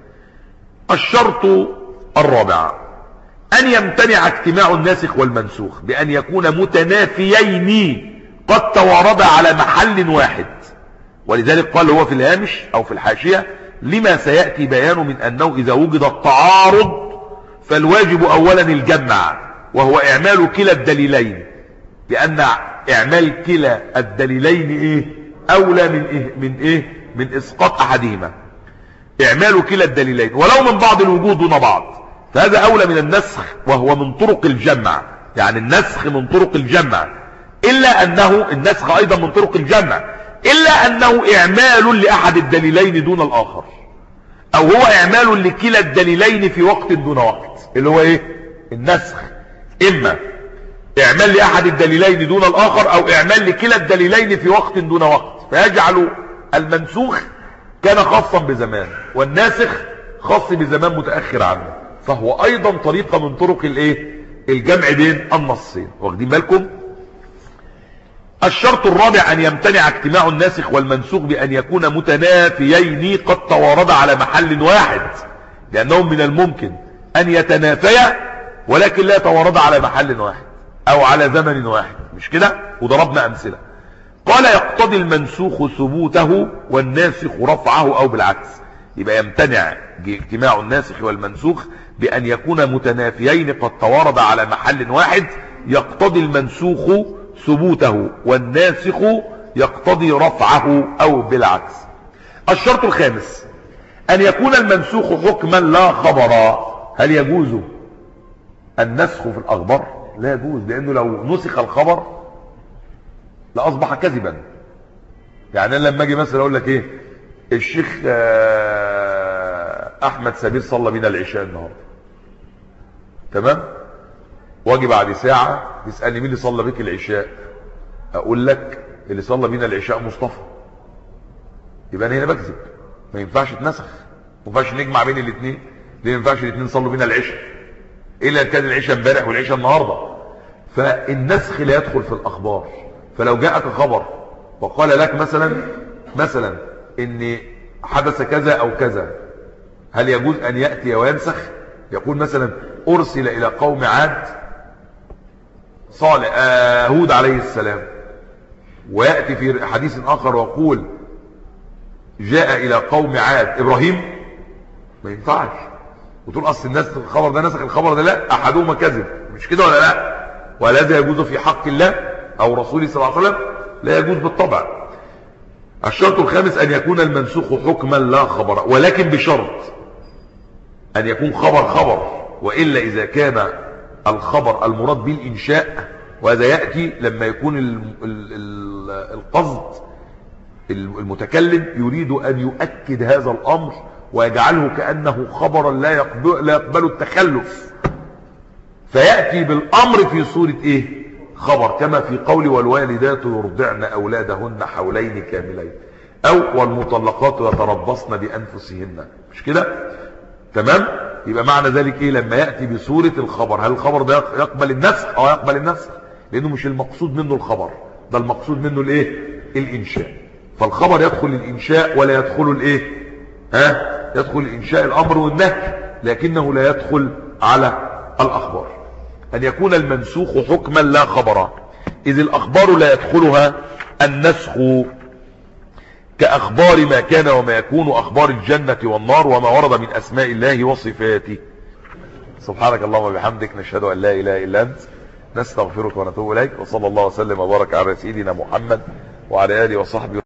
A: الشرط الرابع ان يمتنع اجتماع الناسخ والمنسوخ بان يكون متنافيين قد تواردا على محل واحد. ولذلك قال هو في الهامش او في الحاشية لما سيأتي بيانه من انه اذا وجد التعارض فالواجب اولا الجمع، وهو اعمال كلا الدليلين، لان اعمال كلا الدليلين ايه؟ اولى من ايه؟ من ايه؟ من اسقاط احدهما. اعمال كلا الدليلين ولو من بعض الوجود دون بعض، فهذا اولى من النسخ، وهو من طرق الجمع، يعني النسخ من طرق الجمع، الا انه النسخ ايضا من طرق الجمع، الا انه اعمال لاحد الدليلين دون الاخر، او هو اعمال لكلا الدليلين في وقت دون وقت، اللي هو ايه؟ النسخ. اما اعمال لاحد الدليلين دون الاخر، او اعمال لكلا الدليلين في وقت دون وقت، فيجعل المنسوخ كان خاصا بزمان، والناسخ خاص بزمان متأخر عنه، فهو ايضا طريقة من طرق الايه؟ الجمع بين النصين. واخدين بالكم؟ الشرط الرابع ان يمتنع اجتماع الناسخ والمنسوخ بان يكون متنافيين قد تواردا على محل واحد، لانهم من الممكن ان يتنافيا ولكن لا يتواردا على محل واحد او على زمن واحد، مش كده؟ وضربنا امثله. قال يقتضي المنسوخ ثبوته والناسخ رفعه او بالعكس. يبقى يمتنع اجتماع الناسخ والمنسوخ بان يكون متنافيين قد تواردا على محل واحد، يقتضي المنسوخ ثبوته والناسخ يقتضي رفعه او بالعكس. الشرط الخامس ان يكون المنسوخ حكما لا خبرا. هل يجوز النسخ في الاخبار؟ لا يجوز، لانه لو نسخ الخبر لاصبح كذبا. يعني انا لما اجي مثلا اقول لك ايه؟ الشيخ احمد سمير صلى بينا العشاء النهارده، تمام؟ واجي بعد ساعة تسألني مين اللي صلى بك العشاء؟ اقول لك اللي صلى بينا العشاء مصطفى. يبقى انا هنا بكذب، ما ينفعش تنسخ، ما ينفعش نجمع بين الاثنين، ليه ما ينفعش الاثنين صلوا بينا العشاء؟ الا كان العشاء امبارح والعشاء النهارده. فالنسخ لا يدخل في الاخبار. فلو جاءك خبر وقال لك مثلا مثلا ان حدث كذا او كذا، هل يجوز ان ياتي وينسخ؟ يقول مثلا ارسل الى قوم عاد صالح آه هود عليه السلام، وياتي في حديث اخر ويقول جاء الى قوم عاد ابراهيم، ما ينفعش وتقول اصل الناس الخبر ده نسخ الخبر ده، لا، احدهما كذب، مش كده ولا لا؟ وهذا يجوز في حق الله او رسوله صلى الله عليه وسلم؟ لا يجوز بالطبع. الشرط الخامس ان يكون المنسوخ حكما لا خبرا، ولكن بشرط ان يكون خبر خبر، والا اذا كان الخبر المراد به الانشاء، وهذا ياتي لما يكون القصد المتكلم يريد ان يؤكد هذا الامر ويجعله كانه خبرا لا يقبل لا يقبل التخلف، فياتي بالامر في صوره ايه؟ خبر، كما في قول والوالدات يرضعن اولادهن حولين كاملين، او والمطلقات يتربصن بانفسهن، مش كده؟ تمام؟ يبقى معنى ذلك ايه؟ لما ياتي بصوره الخبر، هل الخبر ده يقبل النسخ او يقبل النسخ؟ لانه مش المقصود منه الخبر، ده المقصود منه الايه؟ الانشاء. فالخبر يدخل الانشاء ولا يدخل الايه؟ ها؟ يدخل الانشاء الامر والنهي، لكنه لا يدخل على الاخبار. ان يكون المنسوخ حكما لا خبرا، اذ الاخبار لا يدخلها النسخ، كاخبار ما كان وما يكون، اخبار الجنة والنار، وما ورد من اسماء الله وصفاته. سبحانك اللهم وبحمدك، نشهد ان لا اله الا انت، نستغفرك ونتوب اليك، وصلى الله وسلم وبارك على سيدنا محمد وعلى اله وصحبه.